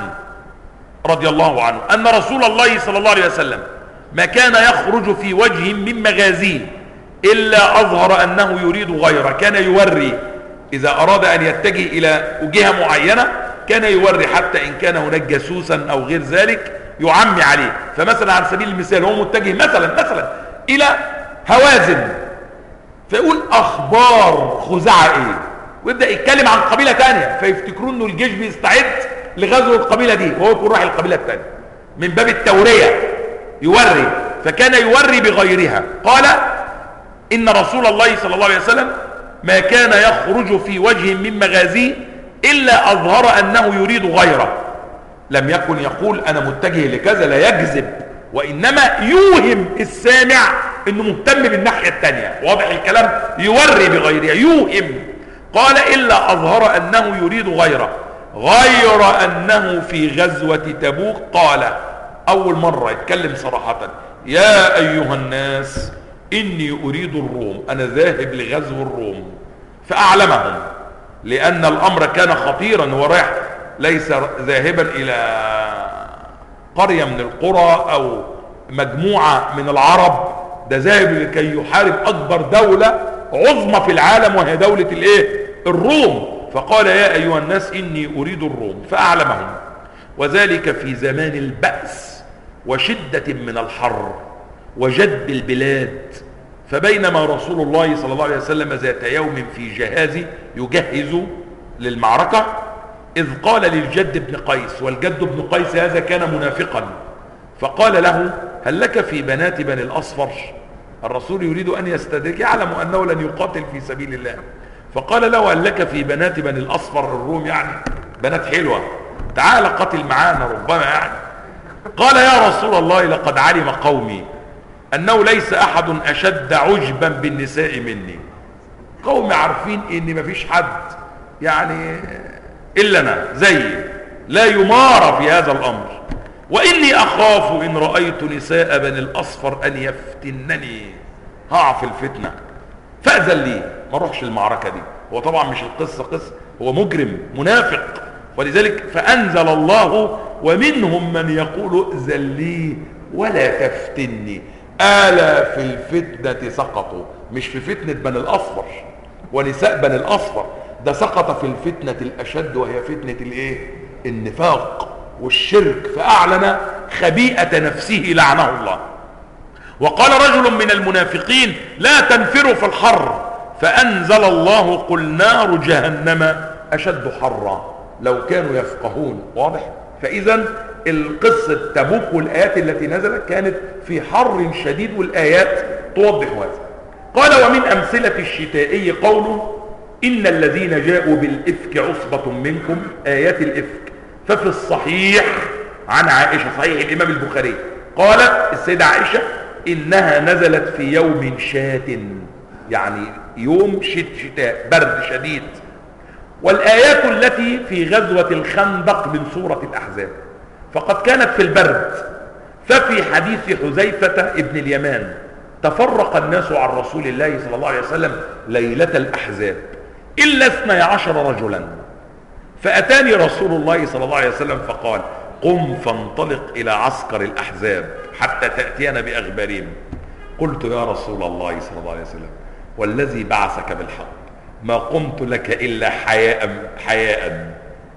رضي الله عنه أن رسول الله صلى الله عليه وسلم ما كان يخرج في وجه من مغازيه إلا أظهر أنه يريد غيره، كان يوري إذا أراد أن يتجه إلى جهة معينة كان يوري، حتى إن كان هناك جاسوسا أو غير ذلك يعمي عليه. فمثلا على سبيل المثال هو متجه مثلا إلى هوازن، فيقول أخبار خزاعة ويبدأ يتكلم عن قبيلة تانية، فيفتكرون أنه الجيش بيستعد لغزو القبيلة دي وهو يكون راح القبيلة التانية من باب التورية يوري، فكان يوري بغيرها. قال إن رسول الله صلى الله عليه وسلم ما كان يخرج في وجه من مغازيه إلا أظهر أنه يريد غيره، لم يكن يقول أنا متجه لكذا، لا يكذب، وإنما يوهم السامع أنه مهتم بالناحية التانية، واضح الكلام؟ يوري بغيره، يوهم. قال إلا أظهر أنه يريد غيره، غير أنه في غزوة تبوك قال أول مرة يتكلم صراحة يا أيها الناس إني أريد الروم، أنا ذاهب لغزو الروم، فأعلمهم، لأن الأمر كان خطيرا وراح ليس ذاهبا إلى قرية من القرى أو مجموعة من العرب، ده ذاهب لكي يحارب أكبر دولة عظمى في العالم وهي دولة الروم. فقال يا أيها الناس إني أريد الروم فأعلمهم، وذلك في زمان البأس وشدة من الحر وجد البلاد. فبينما رسول الله صلى الله عليه وسلم ذات يوم في جهاز يجهز للمعركة إذ قال للجد بن قيس، والجد بن قيس هذا كان منافقا، فقال له هل لك في بنات بني الأصفر؟ الرسول يريد أن يستدرك، يعلم أنه لن يقاتل في سبيل الله، فقال له هل لك في بنات بني الأصفر الروم، يعني بنات حلوة، تعال قتل معانا ربما يعني. قال يا رسول الله لقد علم قومي أنه ليس أحد أشد عجبا بالنساء مني، قوم عارفين إن مفيش حد يعني إلا أنا زي لا يمار في هذا الأمر، وإني أخاف إن رأيت نساء بني الأصفر أن يفتنني، هقع في الفتنة، فأذن لي ما اروحش المعركة دي. هو طبعا مش القصة قصة، هو مجرم منافق، ولذلك فأنزل الله ومنهم من يقول ائذن لي ولا تفتني. ألا في الفتنة سقطوا، مش في فتنة بني الأصفر ونساء بني الأصفر، ده سقط في الفتنة الأشد وهي فتنة الايه؟ النفاق والشرك، فأعلن خبيئة نفسه لعنه الله. وقال رجل من المنافقين لا تنفروا في الحر، فأنزل الله قل نار جهنم أشد حرا لو كانوا يفقهون. واضح؟ فإذا القصة تبوك والآيات التي نزلت كانت في حر شديد، والآيات توضح هذا. قال ومن أمثلة الشتائي قوله إن الذين جاءوا بالإفك عصبة منكم، آيات الإفك. ففي الصحيح عن عائشة، صحيح الإمام البخاري، قالت السيدة عائشة إنها نزلت في يوم شات، يعني يوم شتاء برد شديد. والآيات التي في غزوة الخندق من سورة الأحزاب، فقد كانت في البرد. ففي حديث حذيفة ابن اليمان تفرق الناس عن رسول الله صلى الله عليه وسلم ليلة الأحزاب إلا 12 رجلا، فأتاني رسول الله صلى الله عليه وسلم فقال قم فانطلق إلى عسكر الأحزاب حتى تأتينا بأخبارهم. قلت يا رسول الله صلى الله عليه وسلم والذي بعثك بالحق ما قمت لك إلا حياء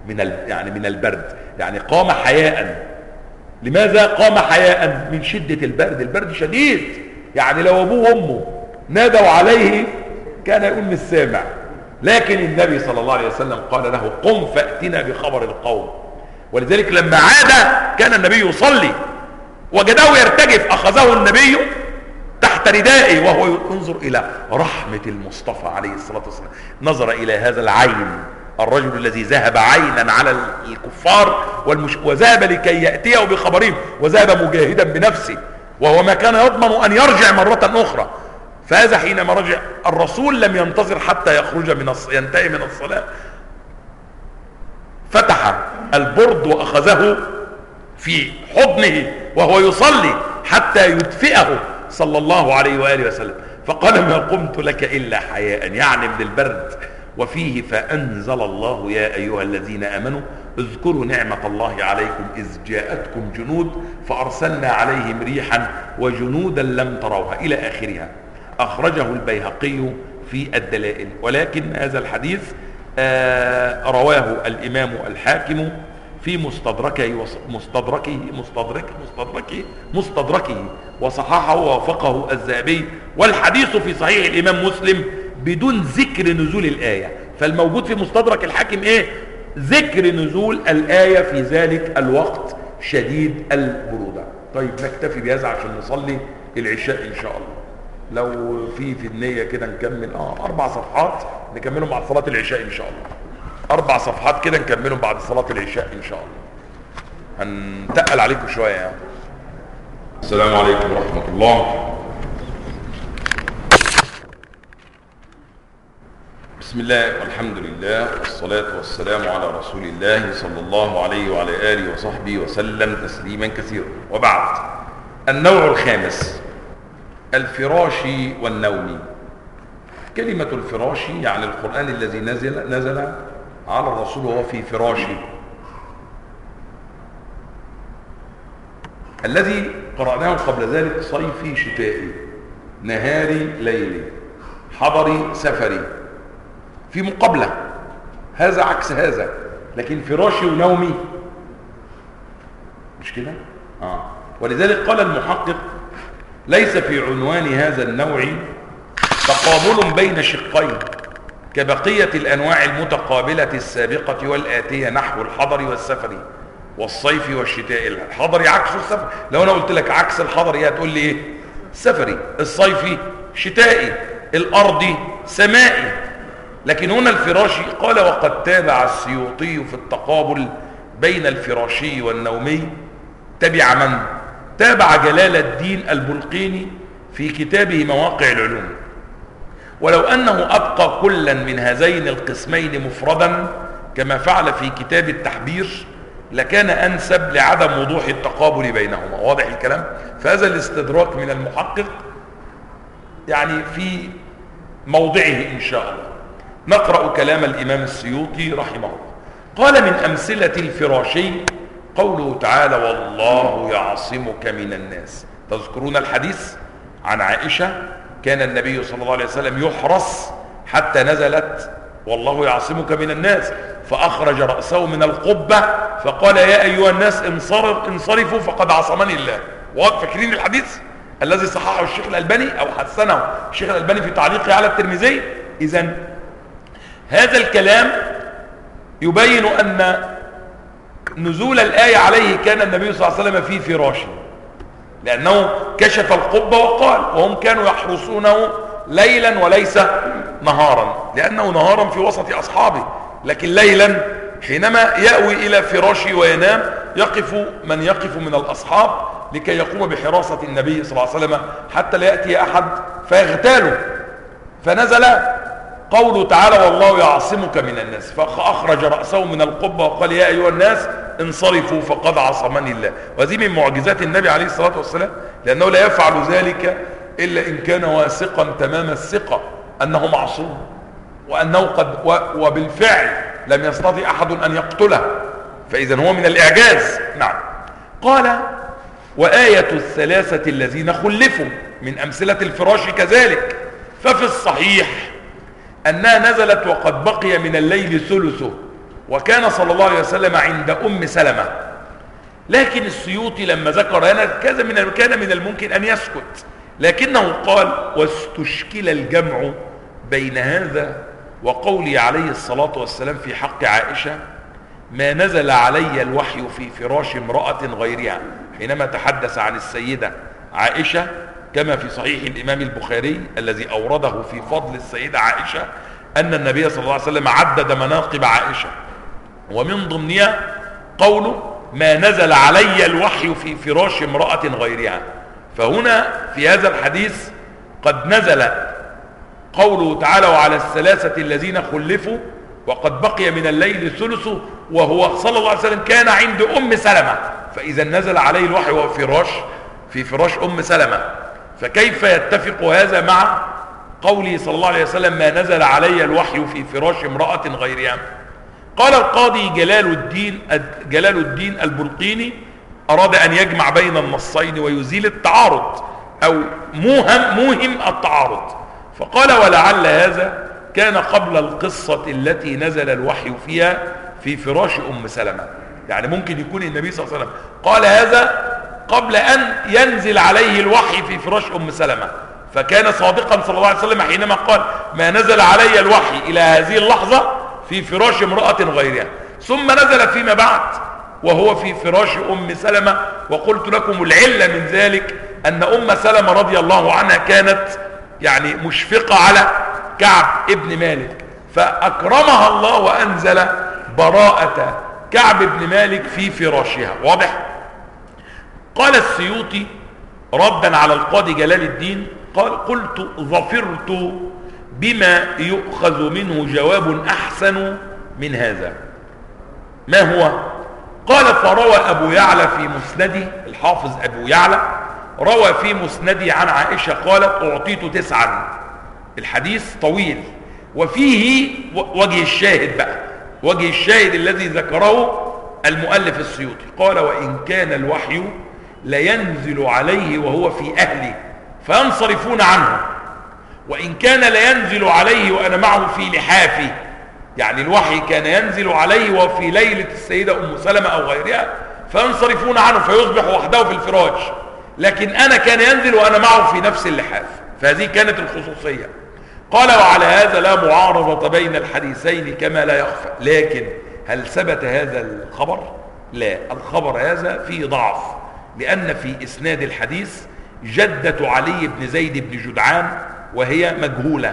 من البرد، يعني قام حياء. لماذا قام حياء؟ من شدة البرد، البرد شديد، يعني لو أبوه وأمه نادوا عليه كان يقول مش سامع. لكن النبي صلى الله عليه وسلم قال له قم فأتنا بخبر القوم. ولذلك لما عاد كان النبي يصلي وجده يرتجف، أخذه النبي تحت ردائه وهو ينظر إلى رحمة المصطفى عليه الصلاة والسلام. نظر إلى هذا العين، الرجل الذي ذهب عينا على الكفار وذهب لكي يأتيه بخبرهم، وذهب مجاهدا بنفسه، وهو ما كان يضمن أن يرجع مرة أخرى. فهذا حينما رجع الرسول لم ينتظر حتى يخرج ينتهي من الصلاة، فتح البرد وأخذه في حضنه وهو يصلي حتى يدفئه صلى الله عليه وآله وسلم، فقال ما قمت لك إلا حياء، يعني من البرد. وفيه فأنزل الله يا أيها الذين آمنوا اذكروا نعمة الله عليكم إذ جاءتكم جنود فأرسلنا عليهم ريحا وجنودا لم تروها إلى آخرها. أخرجه البيهقي في الدلائل، ولكن هذا الحديث رواه الإمام الحاكم في مستدركه وصححه ووافقه الذهبي. والحديث في صحيح الإمام مسلم بدون ذكر نزول الآية، فالموجود في مستدرك الحاكم ايه؟ ذكر نزول الآية في ذلك الوقت شديد البرودة. طيب نكتفي بهذا عشان نصلي العشاء إن شاء الله. لو في النية كده نكمل 4 صفحات نكملهم بعد صلاة العشاء إن شاء الله. 4 صفحات كده نكملهم بعد صلاة العشاء إن شاء الله. هنتقل عليكم شوية يعني. السلام عليكم ورحمة الله. بسم الله والحمد لله والصلاة والسلام على رسول الله صلى الله عليه وعلى آله وصحبه وسلم تسليما كثيرا. وبعد، النوع الخامس الفراش والنوم. كلمة الفراش يعني القرآن الذي نزل على الرسول وهو في فراشه، الذي قرأناه قبل ذلك صيفي شتائي نهاري ليلي حضري سفري، في مقابلة، هذا عكس هذا. لكن فراشي ونومي مش كده؟ ولذلك قال المحقق ليس في عنوان هذا النوع تقابل بين شقين كبقية الأنواع المتقابلة السابقة والآتية نحو الحضر والسفر والصيف والشتاء. الحضري عكس السفر، لو أنا قلت لك عكس الحضري هتقول لي إيه؟ سفري. الصيفي شتائي، الأرضي سمائي. لكن هنا الفراشي قال وقد تابع السيوطي في التقابل بين الفراشي والنومي. تبع من؟ تابع جلال الدين البلقيني في كتابه مواقع العلوم. ولو أنه أبقى كلا من هذين القسمين مفردا كما فعل في كتاب التحبير لكان أنسب لعدم وضوح التقابل بينهما. واضح الكلام؟ فهذا الاستدراك من المحقق يعني في موضعه إن شاء الله. نقرأ كلام الإمام السيوطي رحمه الله. قال: من أمثلة الفراشي قوله تعالى: والله يعصمك من الناس. تذكرون الحديث عن عائشة كان النبي صلى الله عليه وسلم يحرس حتى نزلت والله يعصمك من الناس، فأخرج رأسه من القبة فقال: يا أيها الناس انصرفوا فقد عصمني الله. فاكرين الحديث الذي صححه الشيخ الألباني أو حسنه الشيخ الألباني في تعليقه على الترمذي؟ إذن هذا الكلام يبين أن نزول الآية عليه كان النبي صلى الله عليه وسلم في فراشه، لأنه كشف القبة وقال: وهم كانوا يحرسونه ليلا وليس نهارا، لأنه نهارا في وسط أصحابه، لكن ليلا حينما يأوي إلى فراشه وينام يقف من يقف من الأصحاب لكي يقوم بحراسة النبي صلى الله عليه وسلم حتى لا يأتي أحد فيغتاله. فنزل قوله تعالى: والله يعصمك من الناس، فأخرج رأسه من القبة وقال: يا أيها الناس انصرفوا فقد عصمني الله. وهذه من معجزات النبي عليه الصلاة والسلام، لأنه لا يفعل ذلك إلا إن كان واثقا تمام الثقة أنه معصوم، وأنه وبالفعل لم يستطع أحد أن يقتله، فإذا هو من الإعجاز. نعم. قال: وآية الثلاثة الذين خلفوا من أمثلة الفراش كذلك، ففي الصحيح أنها نزلت وقد بقي من الليل ثلثه، وكان صلى الله عليه وسلم عند أم سلمة. لكن السيوطي لما ذكر هنا كان من الممكن أن يسكت، لكنه قال: واستشكل الجمع بين هذا وقولي عليه الصلاة والسلام في حق عائشة: ما نزل علي الوحي في فراش امرأة غيرها، حينما تحدث عن السيدة عائشة كما في صحيح الإمام البخاري الذي أورده في فضل السيدة عائشة أن النبي صلى الله عليه وسلم عدد مناقب عائشة، ومن ضمنها قوله: ما نزل علي الوحي في فراش امرأة غيرها. فهنا في هذا الحديث قد نزل قوله تعالى: وعلى الثلاثة الذين خلفوا وقد بقي من الليل ثلثه، وهو صلى الله عليه وسلم كان عند أم سلمة، فإذا نزل عليه الوحي وهو في فراش أم سلمة، فكيف يتفق هذا مع قوله صلى الله عليه وسلم: ما نزل علي الوحي في فراش امرأة غيرها؟ قال القاضي جلال الدين البلقيني: أراد أن يجمع بين النصين ويزيل التعارض أو موهم التعارض، فقال: ولعل هذا كان قبل القصة التي نزل الوحي فيها في فراش أم سلمة. يعني ممكن يكون النبي صلى الله عليه وسلم قال هذا قبل أن ينزل عليه الوحي في فراش أم سلمة، فكان صادقا صلى الله عليه وسلم حينما قال: ما نزل علي الوحي إلى هذه اللحظة في فراش امرأة غيرها، ثم نزل فيما بعد وهو في فراش أم سلمة. وقلت لكم العلة من ذلك أن أم سلمة رضي الله عنها كانت يعني مشفقة على كعب ابن مالك، فأكرمها الله وأنزل براءة كعب ابن مالك في فراشها. واضح؟ قال السيوطي ردا على القاضي جلال الدين قال: قلت: ظفرت بما يؤخذ منه جواب أحسن من هذا. ما هو؟ قال: فروى أبو يعلى في مسنده، الحافظ أبو يعلى روى في مسنده عن عائشة قالت: أعطيت 9. الحديث طويل وفيه وجه الشاهد بقى، وجه الشاهد الذي ذكره المؤلف السيوطي. قال: وإن كان الوحي لينزل عليه وهو في أهله فينصرفون عنه، وإن كان لينزل عليه وأنا معه في لحافه، يعني الوحي كان ينزل عليه وفي ليلة السيدة أم سلمة أو غيرها فينصرفون عنه فيصبح وحده في الفراش، لكن أنا كان ينزل وأنا معه في نفس اللحاف، فهذه كانت الخصوصية. قال: وعلى هذا لا معارضة بين الحديثين كما لا يخفى. لكن هل ثبت هذا الخبر؟ لا، الخبر هذا فيه ضعف، لأن في إسناد الحديث جدة علي بن زيد بن جدعان وهي مجهولة،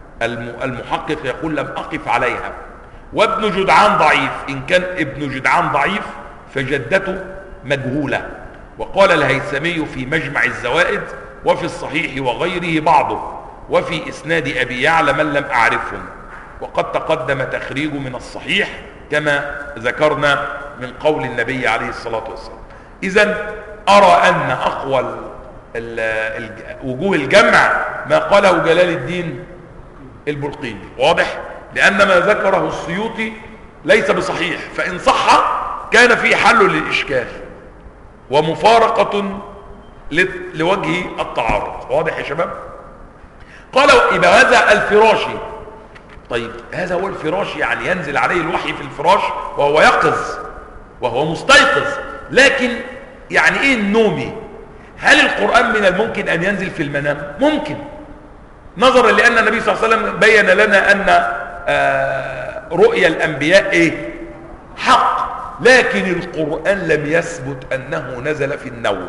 المحقق يقول: لم أقف عليها، وابن جدعان ضعيف. إن كان ابن جدعان ضعيف فجدته مجهولة. وقال الهيثمي في مجمع الزوائد: وفي الصحيح وغيره بعضه، وفي إسناد أبي يعلى من لم أعرفهم، وقد تقدم تخريج من الصحيح كما ذكرنا من قول النبي عليه الصلاة والسلام. إذن أرى أن أقوى وجوه الجمع ما قاله جلال الدين البلقيني، واضح؟ لأن ما ذكره السيوطي ليس بصحيح، فإن صح كان في حل للإشكال ومفارقة لوجه التعارض. واضح يا شباب؟ قالوا يبقى هذا الفراشي. طيب هذا هو الفراش، يعني ينزل عليه الوحي في الفراش وهو يقظ وهو مستيقظ، لكن يعني ايه النومي؟ هل القرآن من الممكن ان ينزل في المنام؟ ممكن، نظرا لان النبي صلى الله عليه وسلم بين لنا ان رؤيا الانبياء ايه؟ حق، لكن القرآن لم يثبت انه نزل في النوم.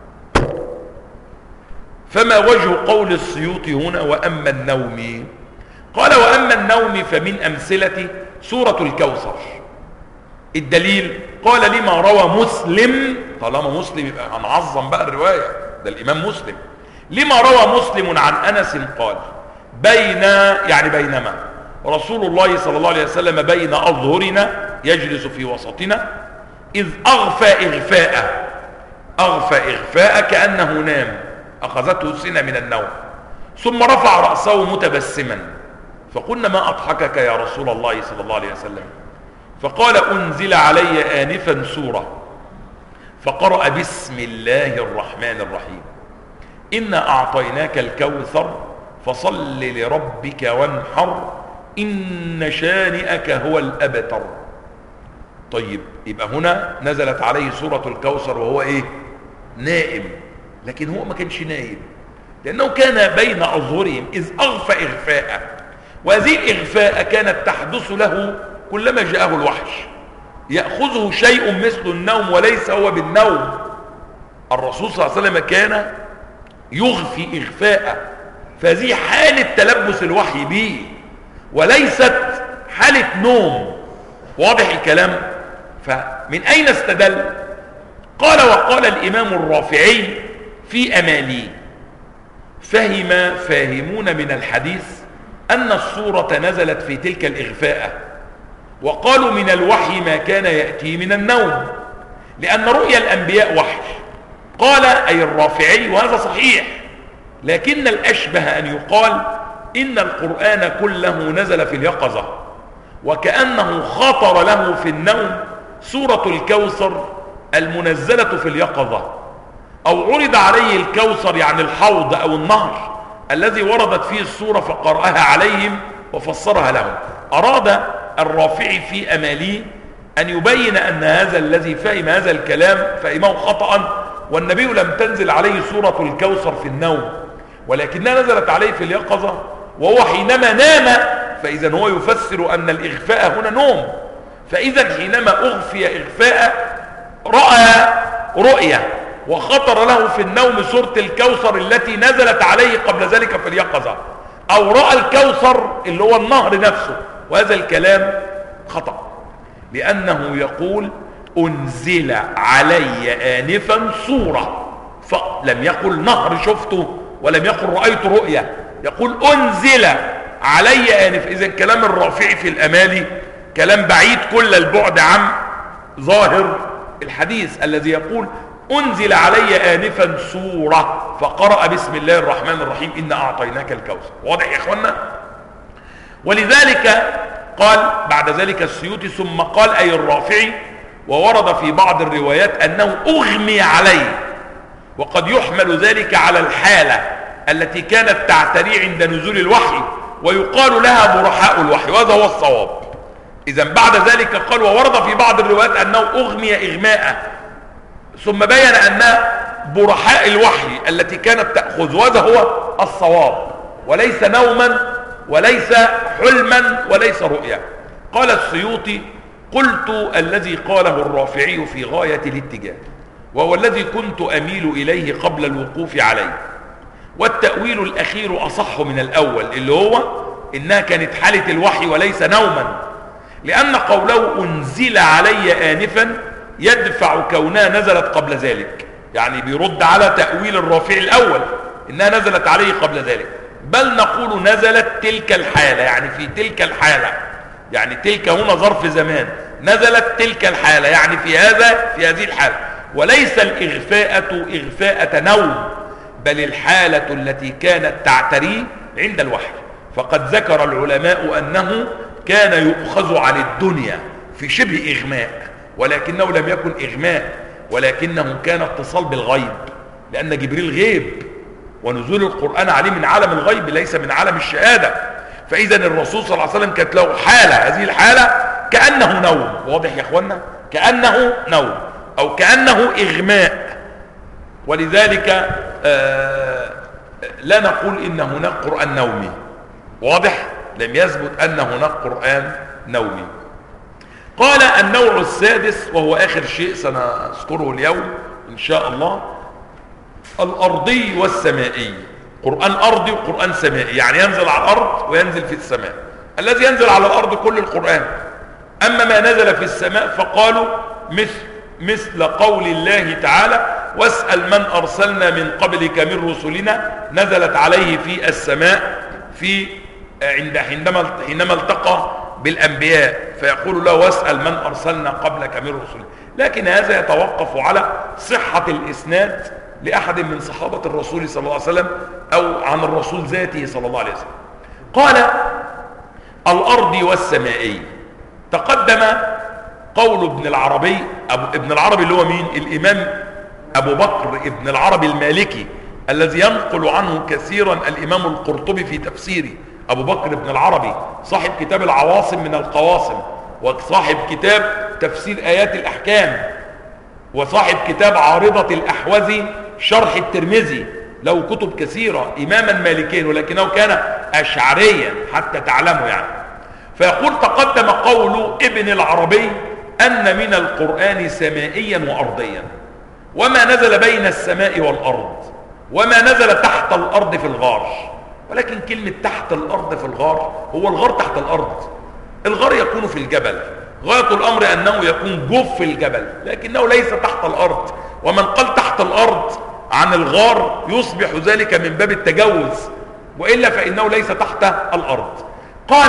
فما وجه قول السيوطي هنا واما النوم؟ قال واما النوم فمن امثلة سورة الكوثر. الدليل قال لما روى مسلم، طالما مسلم يبقى هنعظم بقى الرواية، ده الامام مسلم. لما روى مسلم عن انس قال بينما رسول الله صلى الله عليه وسلم بين اظهرنا يجلس في وسطنا اذ اغفى اغفاء كأنه نام، اخذته سنة من النوم، ثم رفع رأسه متبسما، فقلنا ما اضحكك يا رسول الله صلى الله عليه وسلم؟ فقال انزل علي آنفا سورة، فقرأ بسم الله الرحمن الرحيم إنا أعطيناك الكوثر فصل لربك وانحر إن شانئك هو الأبتر. طيب يبقى هنا نزلت عليه سورة الكوثر وهو ايه؟ نائم، لكن هو ما كانش نائم لأنه كان بين أظهرهم إذ أغفى إغفاء، وهذه الإغفاء كانت تحدث له كلما جاءه الوحش، يأخذه شيء مثل النوم وليس هو بالنوم. الرسول صلى الله عليه وسلم كان يغفي إغفاء، فهذه حالة تلبس الوحي به وليست حالة نوم. واضح الكلام؟ فمن أين استدل؟ قال وقال الإمام الرافعي في أمالي فاهمون من الحديث أن السورة نزلت في تلك الإغفاء، وقالوا من الوحي ما كان يأتي من النوم، لأن رؤيا الأنبياء وحي. قال أي الرافعي وهذا صحيح، لكن الأشبه أن يقال إن القرآن كله نزل في اليقظة، وكأنه خطر له في النوم سورة الكوثر المنزلة في اليقظة، أو عرض عليه الكوثر يعني الحوض أو النهر الذي وردت فيه السورة فقرأها عليهم وفسرها لهم. أراد الرافعي في أماليه أن يبين أن هذا الذي فهم هذا الكلام فهمه خطأ، والنبي لم تنزل عليه سورة الكوثر في النوم، ولكنها نزلت عليه في اليقظة وهو حينما نام، فإذا هو يفسر أن الإغفاء هنا نوم. فإذا حينما أغفي إغفاء رأى رؤية وخطر له في النوم سورة الكوثر التي نزلت عليه قبل ذلك في اليقظة، أو رأى الكوثر اللي هو النهر نفسه، وهذا الكلام خطأ، لأنه يقول أنزل علي آنفا سورة، فلم يقل نهر شفته ولم يقل رأيت رؤية، يقول أنزل علي آنف. إذن كلام الرافعي في الأمالي كلام بعيد كل البعد عن ظاهر الحديث الذي يقول أنزل علي آنفا سورة فقرأ بسم الله الرحمن الرحيم إنا أعطيناك الكوثر. واضح يا إخوانا؟ ولذلك قال بعد ذلك السيوطي ثم قال أي الرافعي وورد في بعض الروايات أنه أغمي عليه، وقد يحمل ذلك على الحالة التي كانت تعتري عند نزول الوحي ويقال لها برحاء الوحي، وهذا هو الصواب. إذا بعد ذلك قال وورد في بعض الروايات أنه أغمي إغماء، ثم بين أنها برحاء الوحي التي كانت تأخذ، وهذا هو الصواب، وليس نوما وليس حلما وليس رؤيا. قال السيوطي قلت الذي قاله الرافعي في غاية الاتجاه، وهو الذي كنت أميل إليه قبل الوقوف عليه، والتأويل الأخير أصح من الأول اللي هو إنها كانت حالة الوحي وليس نوما، لأن قوله أنزل علي آنفا يدفع كونها نزلت قبل ذلك، يعني بيرد على تأويل الرافعي الأول إنها نزلت عليه قبل ذلك، بل نقول نزلت تلك الحالة، يعني في تلك الحالة، يعني تلك هنا ظرف زمان، نزلت تلك الحالة، يعني في هذه الحالة، وليس إغفاءة نوم، بل الحالة التي كانت تعتريه عند الوحي. فقد ذكر العلماء أنه كان يؤخذ عن الدنيا في شبه إغماء، ولكنه لم يكن إغماء، ولكنه كان اتصال بالغيب، لأن جبريل غيب، ونزول القرآن عليه من عالم الغيب ليس من عالم الشهادة. فإذا الرسول صلى الله عليه وسلم كانت له حالة، هذه الحالة كأنه نوم. واضح يا أخوانا؟ كأنه نوم أو كأنه إغماء. ولذلك لا نقول إن هناك قرآن نومي. واضح؟ لم يثبت أن هناك قرآن نومي. قال النوع السادس، وهو آخر شيء سنذكره اليوم إن شاء الله، الأرضي والسمائي. قرآن أرضي وقرآن سمائي، يعني ينزل على الأرض وينزل في السماء. الذي ينزل على الأرض كل القرآن، أما ما نزل في السماء فقالوا مثل قول الله تعالى: واسأل من أرسلنا من قبلك من رسلنا نزلت عليه في السماء حينما التقى بالأنبياء، فيقول له: واسأل من أرسلنا قبلك من رسلنا. لكن هذا يتوقف على صحة الإسناد لأحد من صحابة الرسول صلى الله عليه وسلم أو عن الرسول ذاته صلى الله عليه وسلم. قال الأرض والسمائي. تقدم قول ابن العربي اللي هو مين؟ الإمام أبو بكر ابن العربي المالكي، الذي ينقل عنه كثيرا الإمام القرطبي في تفسيره. أبو بكر ابن العربي صاحب كتاب العواصم من القواصم، وصاحب كتاب تفسير آيات الأحكام، وصاحب كتاب عارضة الأحوذي شرح الترمذي، له كتب كثيرة، إماما مالكيا، ولكنه كان أشعريا حتى تعلموا يعني. فيقول: تقدم قول ابن العربي أن من القرآن سمائيا وأرضيا، وما نزل بين السماء والأرض، وما نزل تحت الأرض في الغار. ولكن كلمة تحت الأرض في الغار، هو الغار تحت الأرض. الغار يكون في الجبل، غاية الأمر أنه يكون جوف في الجبل، لكنه ليس تحت الأرض. ومن قال تحت الأرض عن الغار يصبح ذلك من باب التجوز، وإلا فإنه ليس تحت الأرض. قال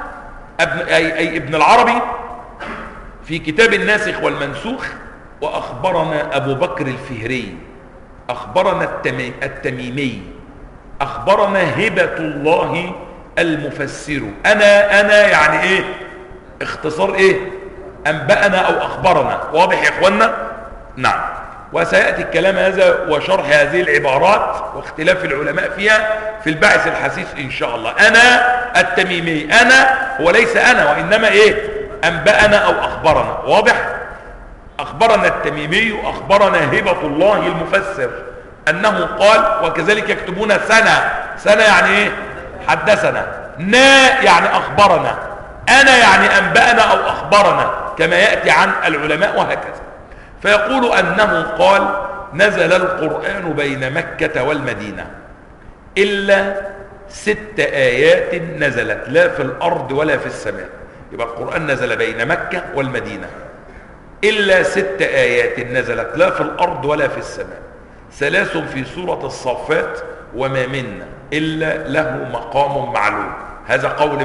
ابن العربي في كتاب الناسخ والمنسوخ: وأخبرنا أبو بكر الفهري، أخبرنا التميمي، أخبرنا هبة الله المفسر. أنا يعني إيه؟ اختصار إيه؟ أنبأنا أو أخبرنا. واضح يا إخوانا؟ نعم. وسيأتي الكلام هذا وشرح هذه العبارات واختلاف العلماء فيها في البعث الحثيث إن شاء الله. أنا التميمي، أنا هو ليس أنا، وإنما إيه؟ أنبأنا أو أخبرنا. واضح؟ أخبرنا التميمي، أخبرنا هبة الله المفسر أنه قال، وكذلك يكتبون سنة يعني إيه؟ حدثنا. يعني أخبرنا. أنا يعني أنبأنا أو أخبرنا، كما يأتي عن العلماء وهكذا. فيقول أنه قال: نزل القرآن بين مكة والمدينة إلا 6 آيات نزلت لا في الأرض ولا في السماء. يبقى القرآن نزل بين مكة والمدينة إلا 6 آيات نزلت لا في الأرض ولا في السماء. 3 في سورة الصافات: وما منا إلا له مقام معلوم. هذا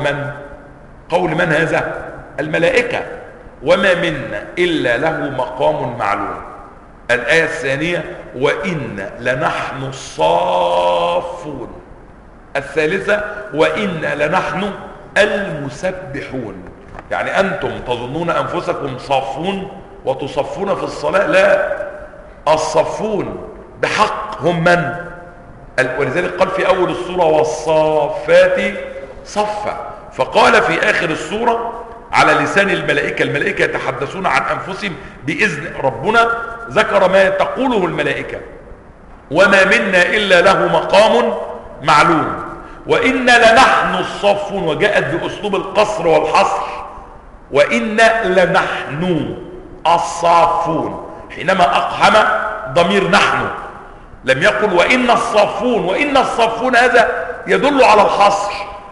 قول من هذا؟ الملائكة. وما منا إلا له مقام معلوم. الآية الثانية: وإن لنحن الصافون. الثالثة: وإن لنحن المسبحون. يعني أنتم تظنون أنفسكم صافون وتصفون في الصلاة؟ لا، الصفون بحق هم من؟ ولذلك قال في أول السورة: والصافات صفا. فقال في آخر السورة على لسان الملائكة يتحدثون عن أنفسهم بإذن ربنا، ذكر ما تقوله الملائكة: وما منا إلا له مقام معلوم، وإن لنحن الصفون. وجاءت بأسلوب القصر والحصر: وإن لنحن الصافون. حينما أقحم ضمير نحن، لم يقل وإن الصافون. وإن الصافون هذا يدل على الحصر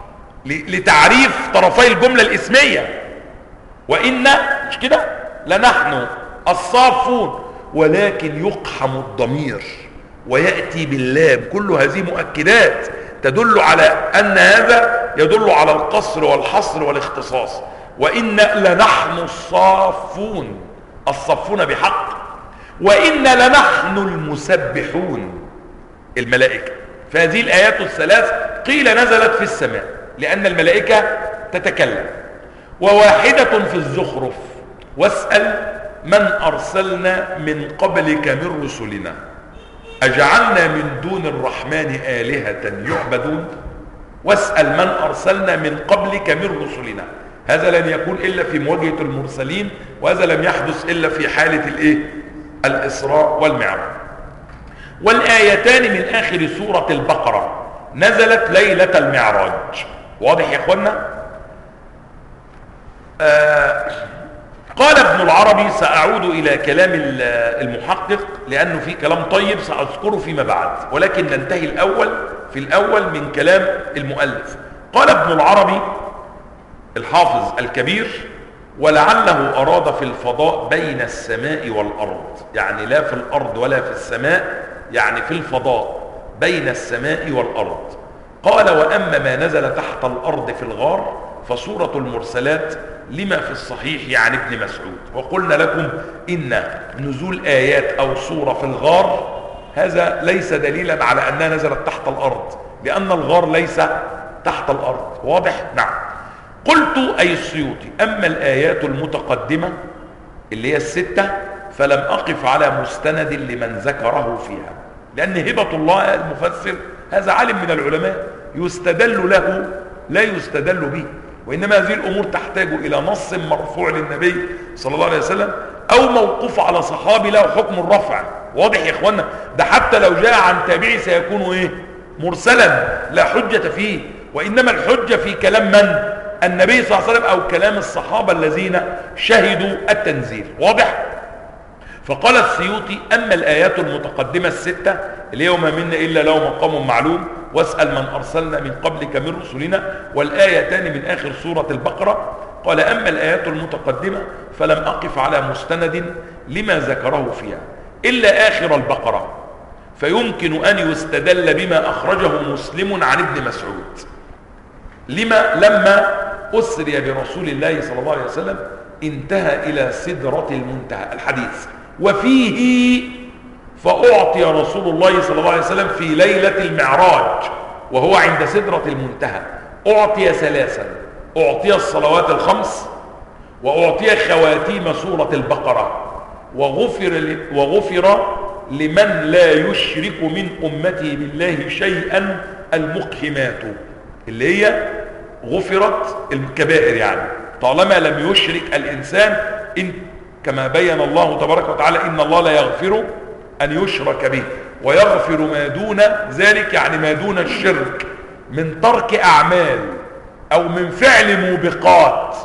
لتعريف طرفي الجملة الاسمية. وإن مش كده؟ لنحن الصافون، ولكن يقحم الضمير ويأتي باللام. كل هذه مؤكدات تدل على أن هذا يدل على القصر والحصر والاختصاص. وإنا لنحن الصافون، الصفون بحق، وإنا لنحن المسبحون، الملائكة. فهذه الآيات الثلاث قيل نزلت في السماء لأن الملائكة تتكلم. وواحدة في الزخرف، واسأل من أرسلنا من قبلك من رسلنا أجعلنا من دون الرحمن آلهة يعبدون. واسأل من أرسلنا من قبلك من رسلنا. هذا لن يكون إلا في مواجهة المرسلين، وهذا لم يحدث إلا في حالة الإسراء والمعراج. والآيتان من آخر سورة البقرة نزلت ليلة المعراج. واضح يا اخوانا؟ قال ابن العربي، سأعود إلى كلام المحقق لأنه في كلام طيب سأذكره فيما بعد، ولكن ننتهي في الأول من كلام المؤلف. قال ابن العربي الحافظ الكبير: ولعله أراد في الفضاء بين السماء والأرض، يعني لا في الأرض ولا في السماء، يعني في الفضاء بين السماء والأرض. قال: وأما ما نزل تحت الأرض في الغار فسورة المرسلات لما في الصحيح عن ابن مسعود. وقلنا لكم إن نزول آيات أو سورة في الغار هذا ليس دليلا على أنها نزلت تحت الأرض، لأن الغار ليس تحت الأرض. واضح؟ نعم. قلت أي السيوطي: أما الآيات المتقدمة اللي هي الستة فلم أقف على مستند لمن ذكره فيها، لأن هبة الله المفسر هذا عالم من العلماء يستدل له لا يستدل به، وإنما هذه الأمور تحتاج إلى نص مرفوع للنبي صلى الله عليه وسلم أو موقوف على صحابي له حكم الرفع. واضح يا إخوانا؟ ده حتى لو جاء عن تابعي سيكون مرسلا لا حجة فيه، وإنما الحجة في كلام من؟ النبي صلى الله عليه وسلم أو كلام الصحابة الذين شهدوا التنزيل. واضح؟ فقال السيوطي: أما الآيات المتقدمة الستة اللي هي وما منا إلا له مقام معلوم، واسأل من أرسلنا من قبلك من رسلنا، والآيتان من آخر سورة البقرة، قال: أما الآيات المتقدمة فلم أقف على مستند لما ذكره فيها إلا آخر البقرة، فيمكن أن يستدل بما أخرجه مسلم عن ابن مسعود لما أسري برسول الله صلى الله عليه وسلم انتهى إلى سدرة المنتهى الحديث، وفيه فأعطي رسول الله صلى الله عليه وسلم في ليلة المعراج وهو عند سدرة المنتهى أعطي ثلاثا: أعطي الصلوات الخمس، وأعطي خواتيم سورة البقرة، وغفر لمن لا يشرك من أمته بالله شيئا المقهمات، اللي هي غفرت الكبائر، يعني طالما لم يشرك الإنسان كما بين الله تبارك وتعالى: إن الله لا يغفر أن يشرك به ويغفر ما دون ذلك، يعني ما دون الشرك، من ترك أعمال أو من فعل موبقات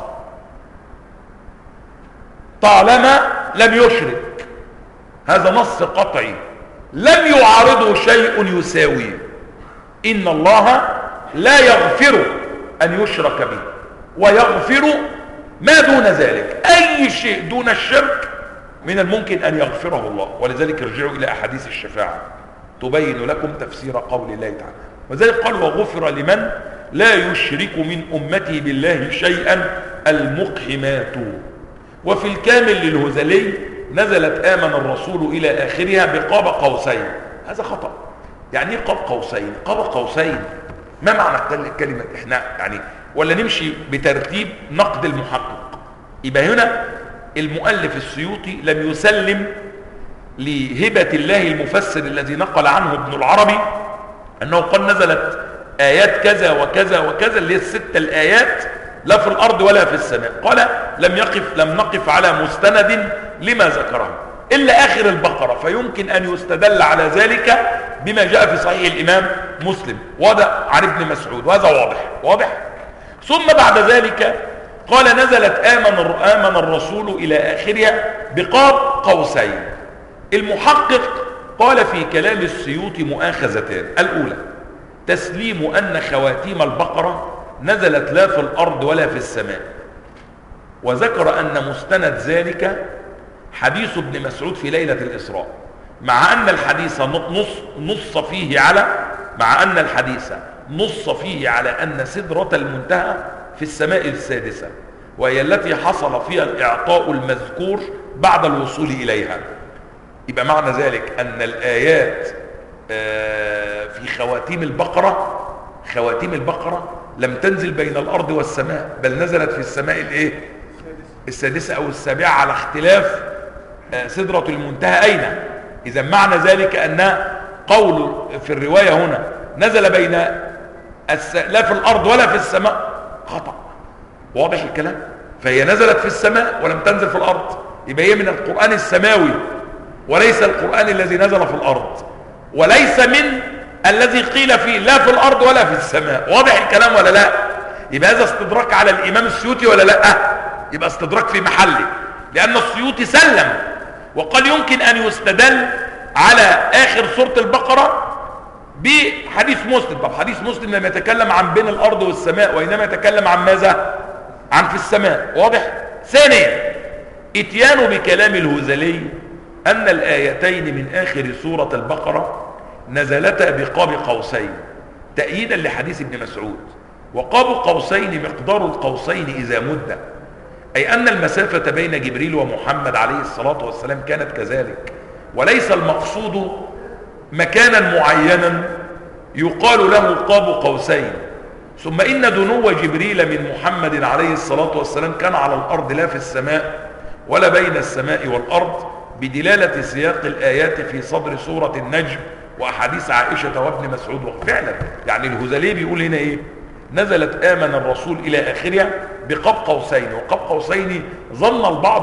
طالما لم يشرك. هذا نص قطعي لم يعارضه شيء يساويه. إن الله لا يغفر أن يشرك به ويغفر ما دون ذلك، أي شيء دون الشرك من الممكن أن يغفره الله. ولذلك ارجعوا إلى أحاديث الشفاعة تبين لكم تفسير قول الله تعالى. وذلك قال: وغفر لمن لا يشرك من أمته بالله شيئا المقهمات. وفي الكامل للهذلي نزلت آمن الرسول إلى آخرها بقاب قوسين. هذا خطأ. يعني ايه قاب قوسين؟ قاب قوسين ما معنى كلمة احنا يعني؟ ولا نمشي بترتيب نقد المحقق؟ يبقى هنا المؤلف السيوطي لم يسلم لهبة الله المفسر الذي نقل عنه ابن العربي أنه قد نزلت آيات كذا وكذا وكذا اللي هي الستة الآيات لا في الأرض ولا في السماء. قال: لم نقف على مستند لما ذكره إلا آخر البقرة، فيمكن أن يستدل على ذلك بما جاء في صحيح الإمام مسلم وهذا عن ابن مسعود، وهذا واضح. ثم بعد ذلك قال: نزلت آمن الرسول إلى آخرها بقاب قوسين. المحقق قال في كلام السيوطي مؤاخذتان: الأولى تسليم أن خواتيم البقرة نزلت لا في الأرض ولا في السماء، وذكر أن مستند ذلك حديث ابن مسعود في ليلة الإسراء، مع أن الحديث نص فيه على أن سدرة المنتهى في السماء السادسة، وهي التي حصل فيها الإعطاء المذكور بعد الوصول إليها. يبقى معنى ذلك أن الآيات في خواتيم البقرة لم تنزل بين الأرض والسماء، بل نزلت في السماء السادسة أو السابعة على اختلاف سدرة المنتهى أين. إذا معنى ذلك أن قول في الرواية هنا نزل بين لا في الأرض ولا في السماء خطأ. واضح الكلام؟ فهي نزلت في السماء ولم تنزل في الأرض، يبقى هي من القرآن السماوي وليس القرآن الذي نزل في الأرض، وليس من الذي قيل فيه لا في الأرض ولا في السماء. واضح الكلام ولا لا؟ يبقى هذا استدراك على الإمام السيوطي ولا لا؟ يبقى استدراك في محله، لأن السيوطي سلم وقال يمكن أن يستدل على آخر سورة البقرة بحديث مسلم. طب حديث مسلم لم يتكلم عن بين الأرض والسماء، وإنما يتكلم عن ماذا؟ عن في السماء. واضح؟ ثانيا، اتيان بكلام الهذلي أن الآيتين من آخر سورة البقرة نزلتا بقاب قوسين تأييدا لحديث ابن مسعود، وقاب قوسين مقدار القوسين إذا مد، أي أن المسافة بين جبريل ومحمد عليه الصلاة والسلام كانت كذلك، وليس المقصود مكانا معينا يقال له قاب قوسين. ثم إن دنو جبريل من محمد عليه الصلاة والسلام كان على الأرض لا في السماء ولا بين السماء والأرض، بدلالة سياق الآيات في صدر سورة النجم وأحاديث عائشة وابن مسعود. وفعلا يعني الهذلي بيقول هنا إيه؟ نزلت آمن الرسول إلى آخرها بقاب قوسين. وقاب قوسين ظن البعض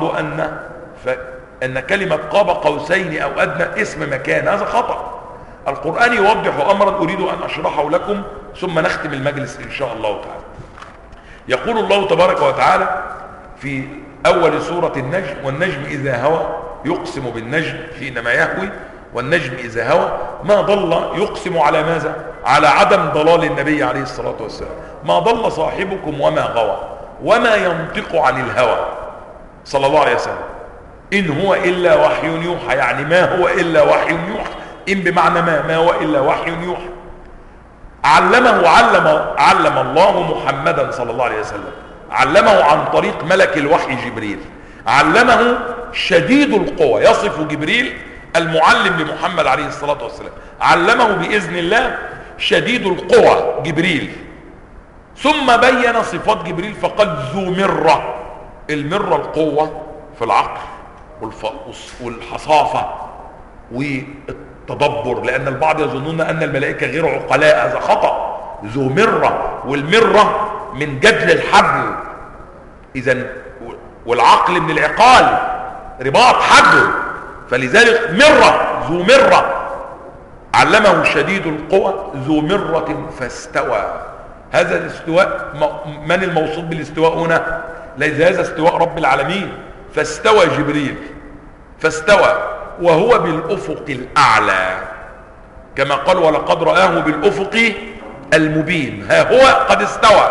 أن كلمة قاب قوسين أو أدنى اسم مكان، هذا خطأ. القرآن يوضح أمرا أريد أن أشرحه لكم ثم نختم المجلس إن شاء الله تعالى. يقول الله تبارك وتعالى في أول سورة النجم: والنجم إذا هوى، يقسم بالنجم حينما يهوي، والنجم إذا هوى ما ضل، يقسم على ماذا؟ على عدم ضلال النبي عليه الصلاة والسلام. ما ضل صاحبكم وما غوى وما ينطق عن الهوى صلى الله عليه وسلم، إن هو إلا وحي يوحى. يعني ما هو إلا وحي يوحى، إن بمعنى ما هو إلا وحي يوحى. علم الله محمدا صلى الله عليه وسلم، علمه عن طريق ملك الوحي جبريل. علمه شديد القوى، يصف جبريل المعلم لمحمد عليه الصلاة والسلام، علمه بإذن الله شديد القوى جبريل. ثم بين صفات جبريل فقال ذو مرة. المرة القوة في العقل والحصافة والتدبر، لأن البعض يظنون أن الملائكة غير عقلاء، هذا خطأ. ذو مرة، والمرة من جدل الحبل، إذن والعقل من العقال، رباط حبل، فلذلك مرة، ذو مرة. علمه شديد القوى ذو مرة فاستوى. هذا الاستواء، من الموصوف بالاستواء هنا؟ ليس هذا استواء رب العالمين. فاستوى جبريل، فاستوى وهو بالأفق الأعلى، كما قال ولقد رآه بالأفق المبين. ها هو قد استوى،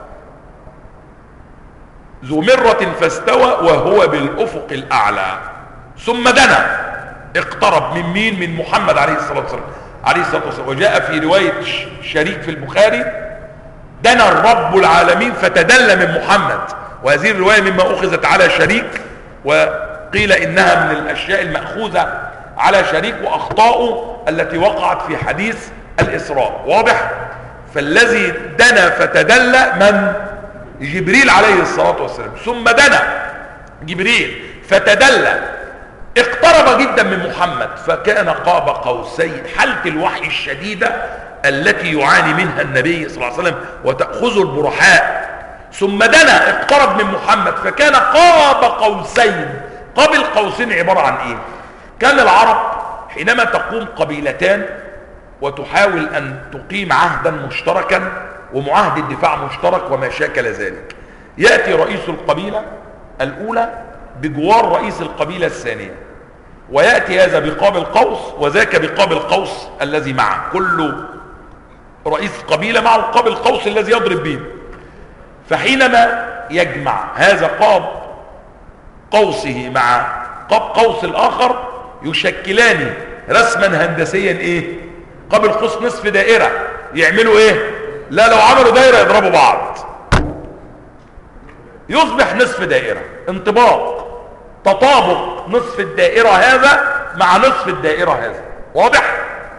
ذو مرة فاستوى وهو بالأفق الأعلى. ثم دنا، اقترب من مين؟ من محمد عليه الصلاة والسلام. وجاء في رواية شريك في البخاري: دنا الرب العالمين فتدلى من محمد. وهذه الرواية مما أخذت على شريك، وقيل إنها من الأشياء المأخوذة على شريك وأخطاؤه التي وقعت في حديث الإسراء. واضح؟ فالذي دنا فتدلى من؟ جبريل عليه الصلاة والسلام. ثم دنا جبريل فتدلى، اقترب جدا من محمد، فكان قاب قوسين. حالة الوحي الشديدة التي يعاني منها النبي صلى الله عليه وسلم وتأخذه البرحاء. ثم دنا، اقترب من محمد، فكان قاب قوسين. قاب القوسين عبارة عن ايه؟ كان العرب حينما تقوم قبيلتان وتحاول ان تقيم عهدا مشتركا ومعاهد الدفاع مشترك وما شاكل ذلك، يأتي رئيس القبيلة الأولى بجوار رئيس القبيلة الثانية، ويأتي هذا بقاب القوس وذاك بقاب القوس الذي معه. كل رئيس قبيلة مع القاب القوس الذي يضرب به. فحينما يجمع هذا قاب قوسه مع قاب قوس الآخر يشكلان رسما هندسيا ايه؟ قاب القوس نصف دائرة، يعملوا ايه؟ لا، لو عملوا دائرة يضربوا بعض. يصبح نصف دائرة، انطباق تطابق نصف الدائرة هذا مع نصف الدائرة هذا. واضح؟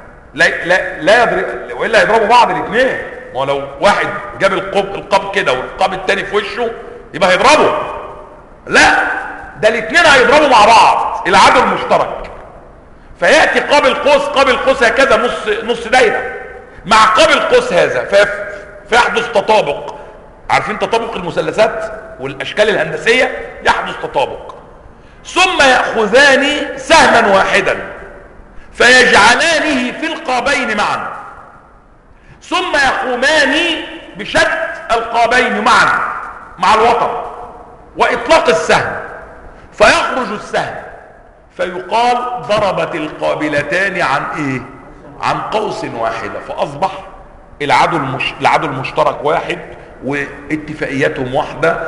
لا يضرب، وإلا يضربوا بعض الاثنين. ما لو واحد جاب القاب كده والقاب التاني في وشه يبقى هيضربوا. لا، ده الاثنين هيضربوا مع بعض، العدو المشترك. فيأتي قاب القوس هكذا نص دايرة مع قاب القوس هذا، فيحدث تطابق. عارفين تطابق المثلثات والاشكال الهندسية؟ يحدث تطابق. ثم يأخذان سهما واحدا فيجعلانه في القابين معا، ثم يقومان بشد القابين معا مع الوتر واطلاق السهم، فيخرج السهم فيقال ضربت القابلتان عن ايه؟ عن قوس واحدة. فاصبح العدو المشترك واحد، واتفاقياتهم واحدة،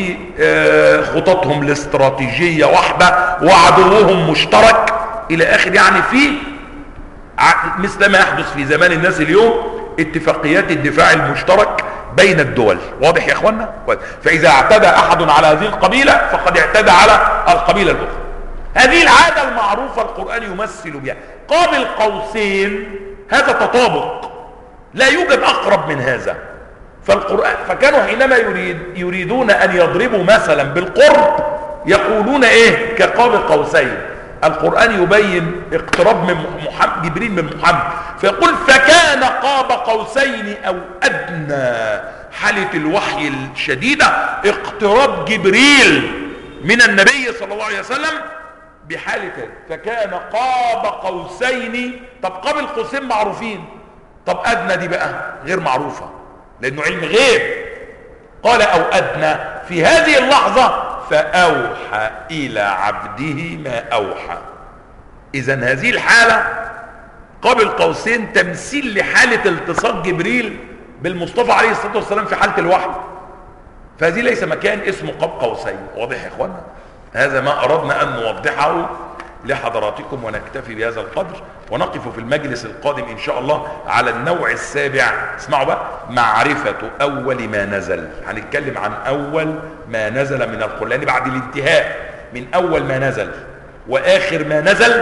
وخططهم الاستراتيجية واحدة، وعدوهم مشترك الى اخر. يعني في مثل ما يحدث في زمان الناس اليوم اتفاقيات الدفاع المشترك بين الدول. واضح يا اخوانا؟ فاذا اعتدى احد على هذه القبيلة فقد اعتدى على القبيلة الاخرى. هذه العادة المعروفة القرآن يمثل بها. قاب القوسين هذا تطابق، لا يوجد اقرب من هذا. فالقرآن فكانوا حينما يريدون ان يضربوا مثلا بالقرب يقولون ايه؟ كقاب قوسين. القرآن يبين اقتراب من جبريل من محمد، فيقول فكان قاب قوسين او ادنى. حالة الوحي الشديدة، اقتراب جبريل من النبي صلى الله عليه وسلم بحالة فكان قاب قوسين. طب قاب القوسين معروفين، طب ادنى دي بقى غير معروفة لانه علم غيب. قال او ادنى في هذه اللحظة فاوحى الى عبده ما اوحى. اذا هذه الحالة قاب القوسين تمثيل لحالة التصاق جبريل بالمصطفى عليه الصلاة والسلام في حالة الوحي. فهذه ليس مكان اسمه قاب قوسين. واضح يا اخوانا؟ هذا ما اردنا ان نوضحه لحضراتكم، ونكتفي بهذا القدر، ونقف في المجلس القادم ان شاء الله على النوع السابع. اسمعوا بقى، معرفة اول ما نزل. هنتكلم عن اول ما نزل من القرآن، لان بعد الانتهاء من اول ما نزل واخر ما نزل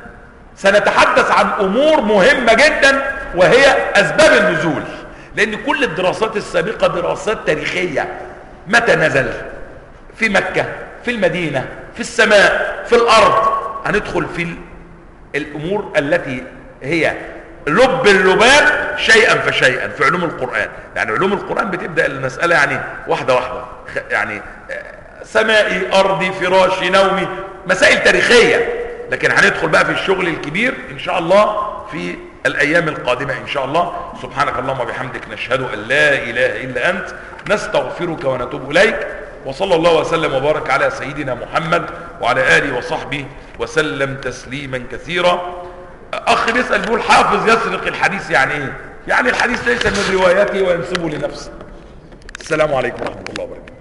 سنتحدث عن امور مهمة جدا، وهي اسباب النزول. لان كل الدراسات السابقة دراسات تاريخية. متى نزل؟ في مكة، في المدينة، في السماء، في الارض. هندخل في الامور التي هي لب اللباب شيئا فشيئا في علوم القرآن. يعني علوم القرآن بتبدأ المسألة يعني واحدة واحدة، يعني سمائي، ارضي، فراشي، نومي، مسائل تاريخية. لكن هندخل بقى في الشغل الكبير ان شاء الله في الايام القادمة ان شاء الله. سبحانك اللهم وبحمدك، نشهد ان لا اله الا انت، نستغفرك ونتوب اليك. وصلى الله وسلم وبارك على سيدنا محمد وعلى آله وصحبه وسلم تسليما كثيرا. اخ بيسأل بيقول حافظ يسرق الحديث يعني ايه؟ يعني الحديث ليس من روايته وينسبه لنفسه. السلام عليكم ورحمة الله وبركاته.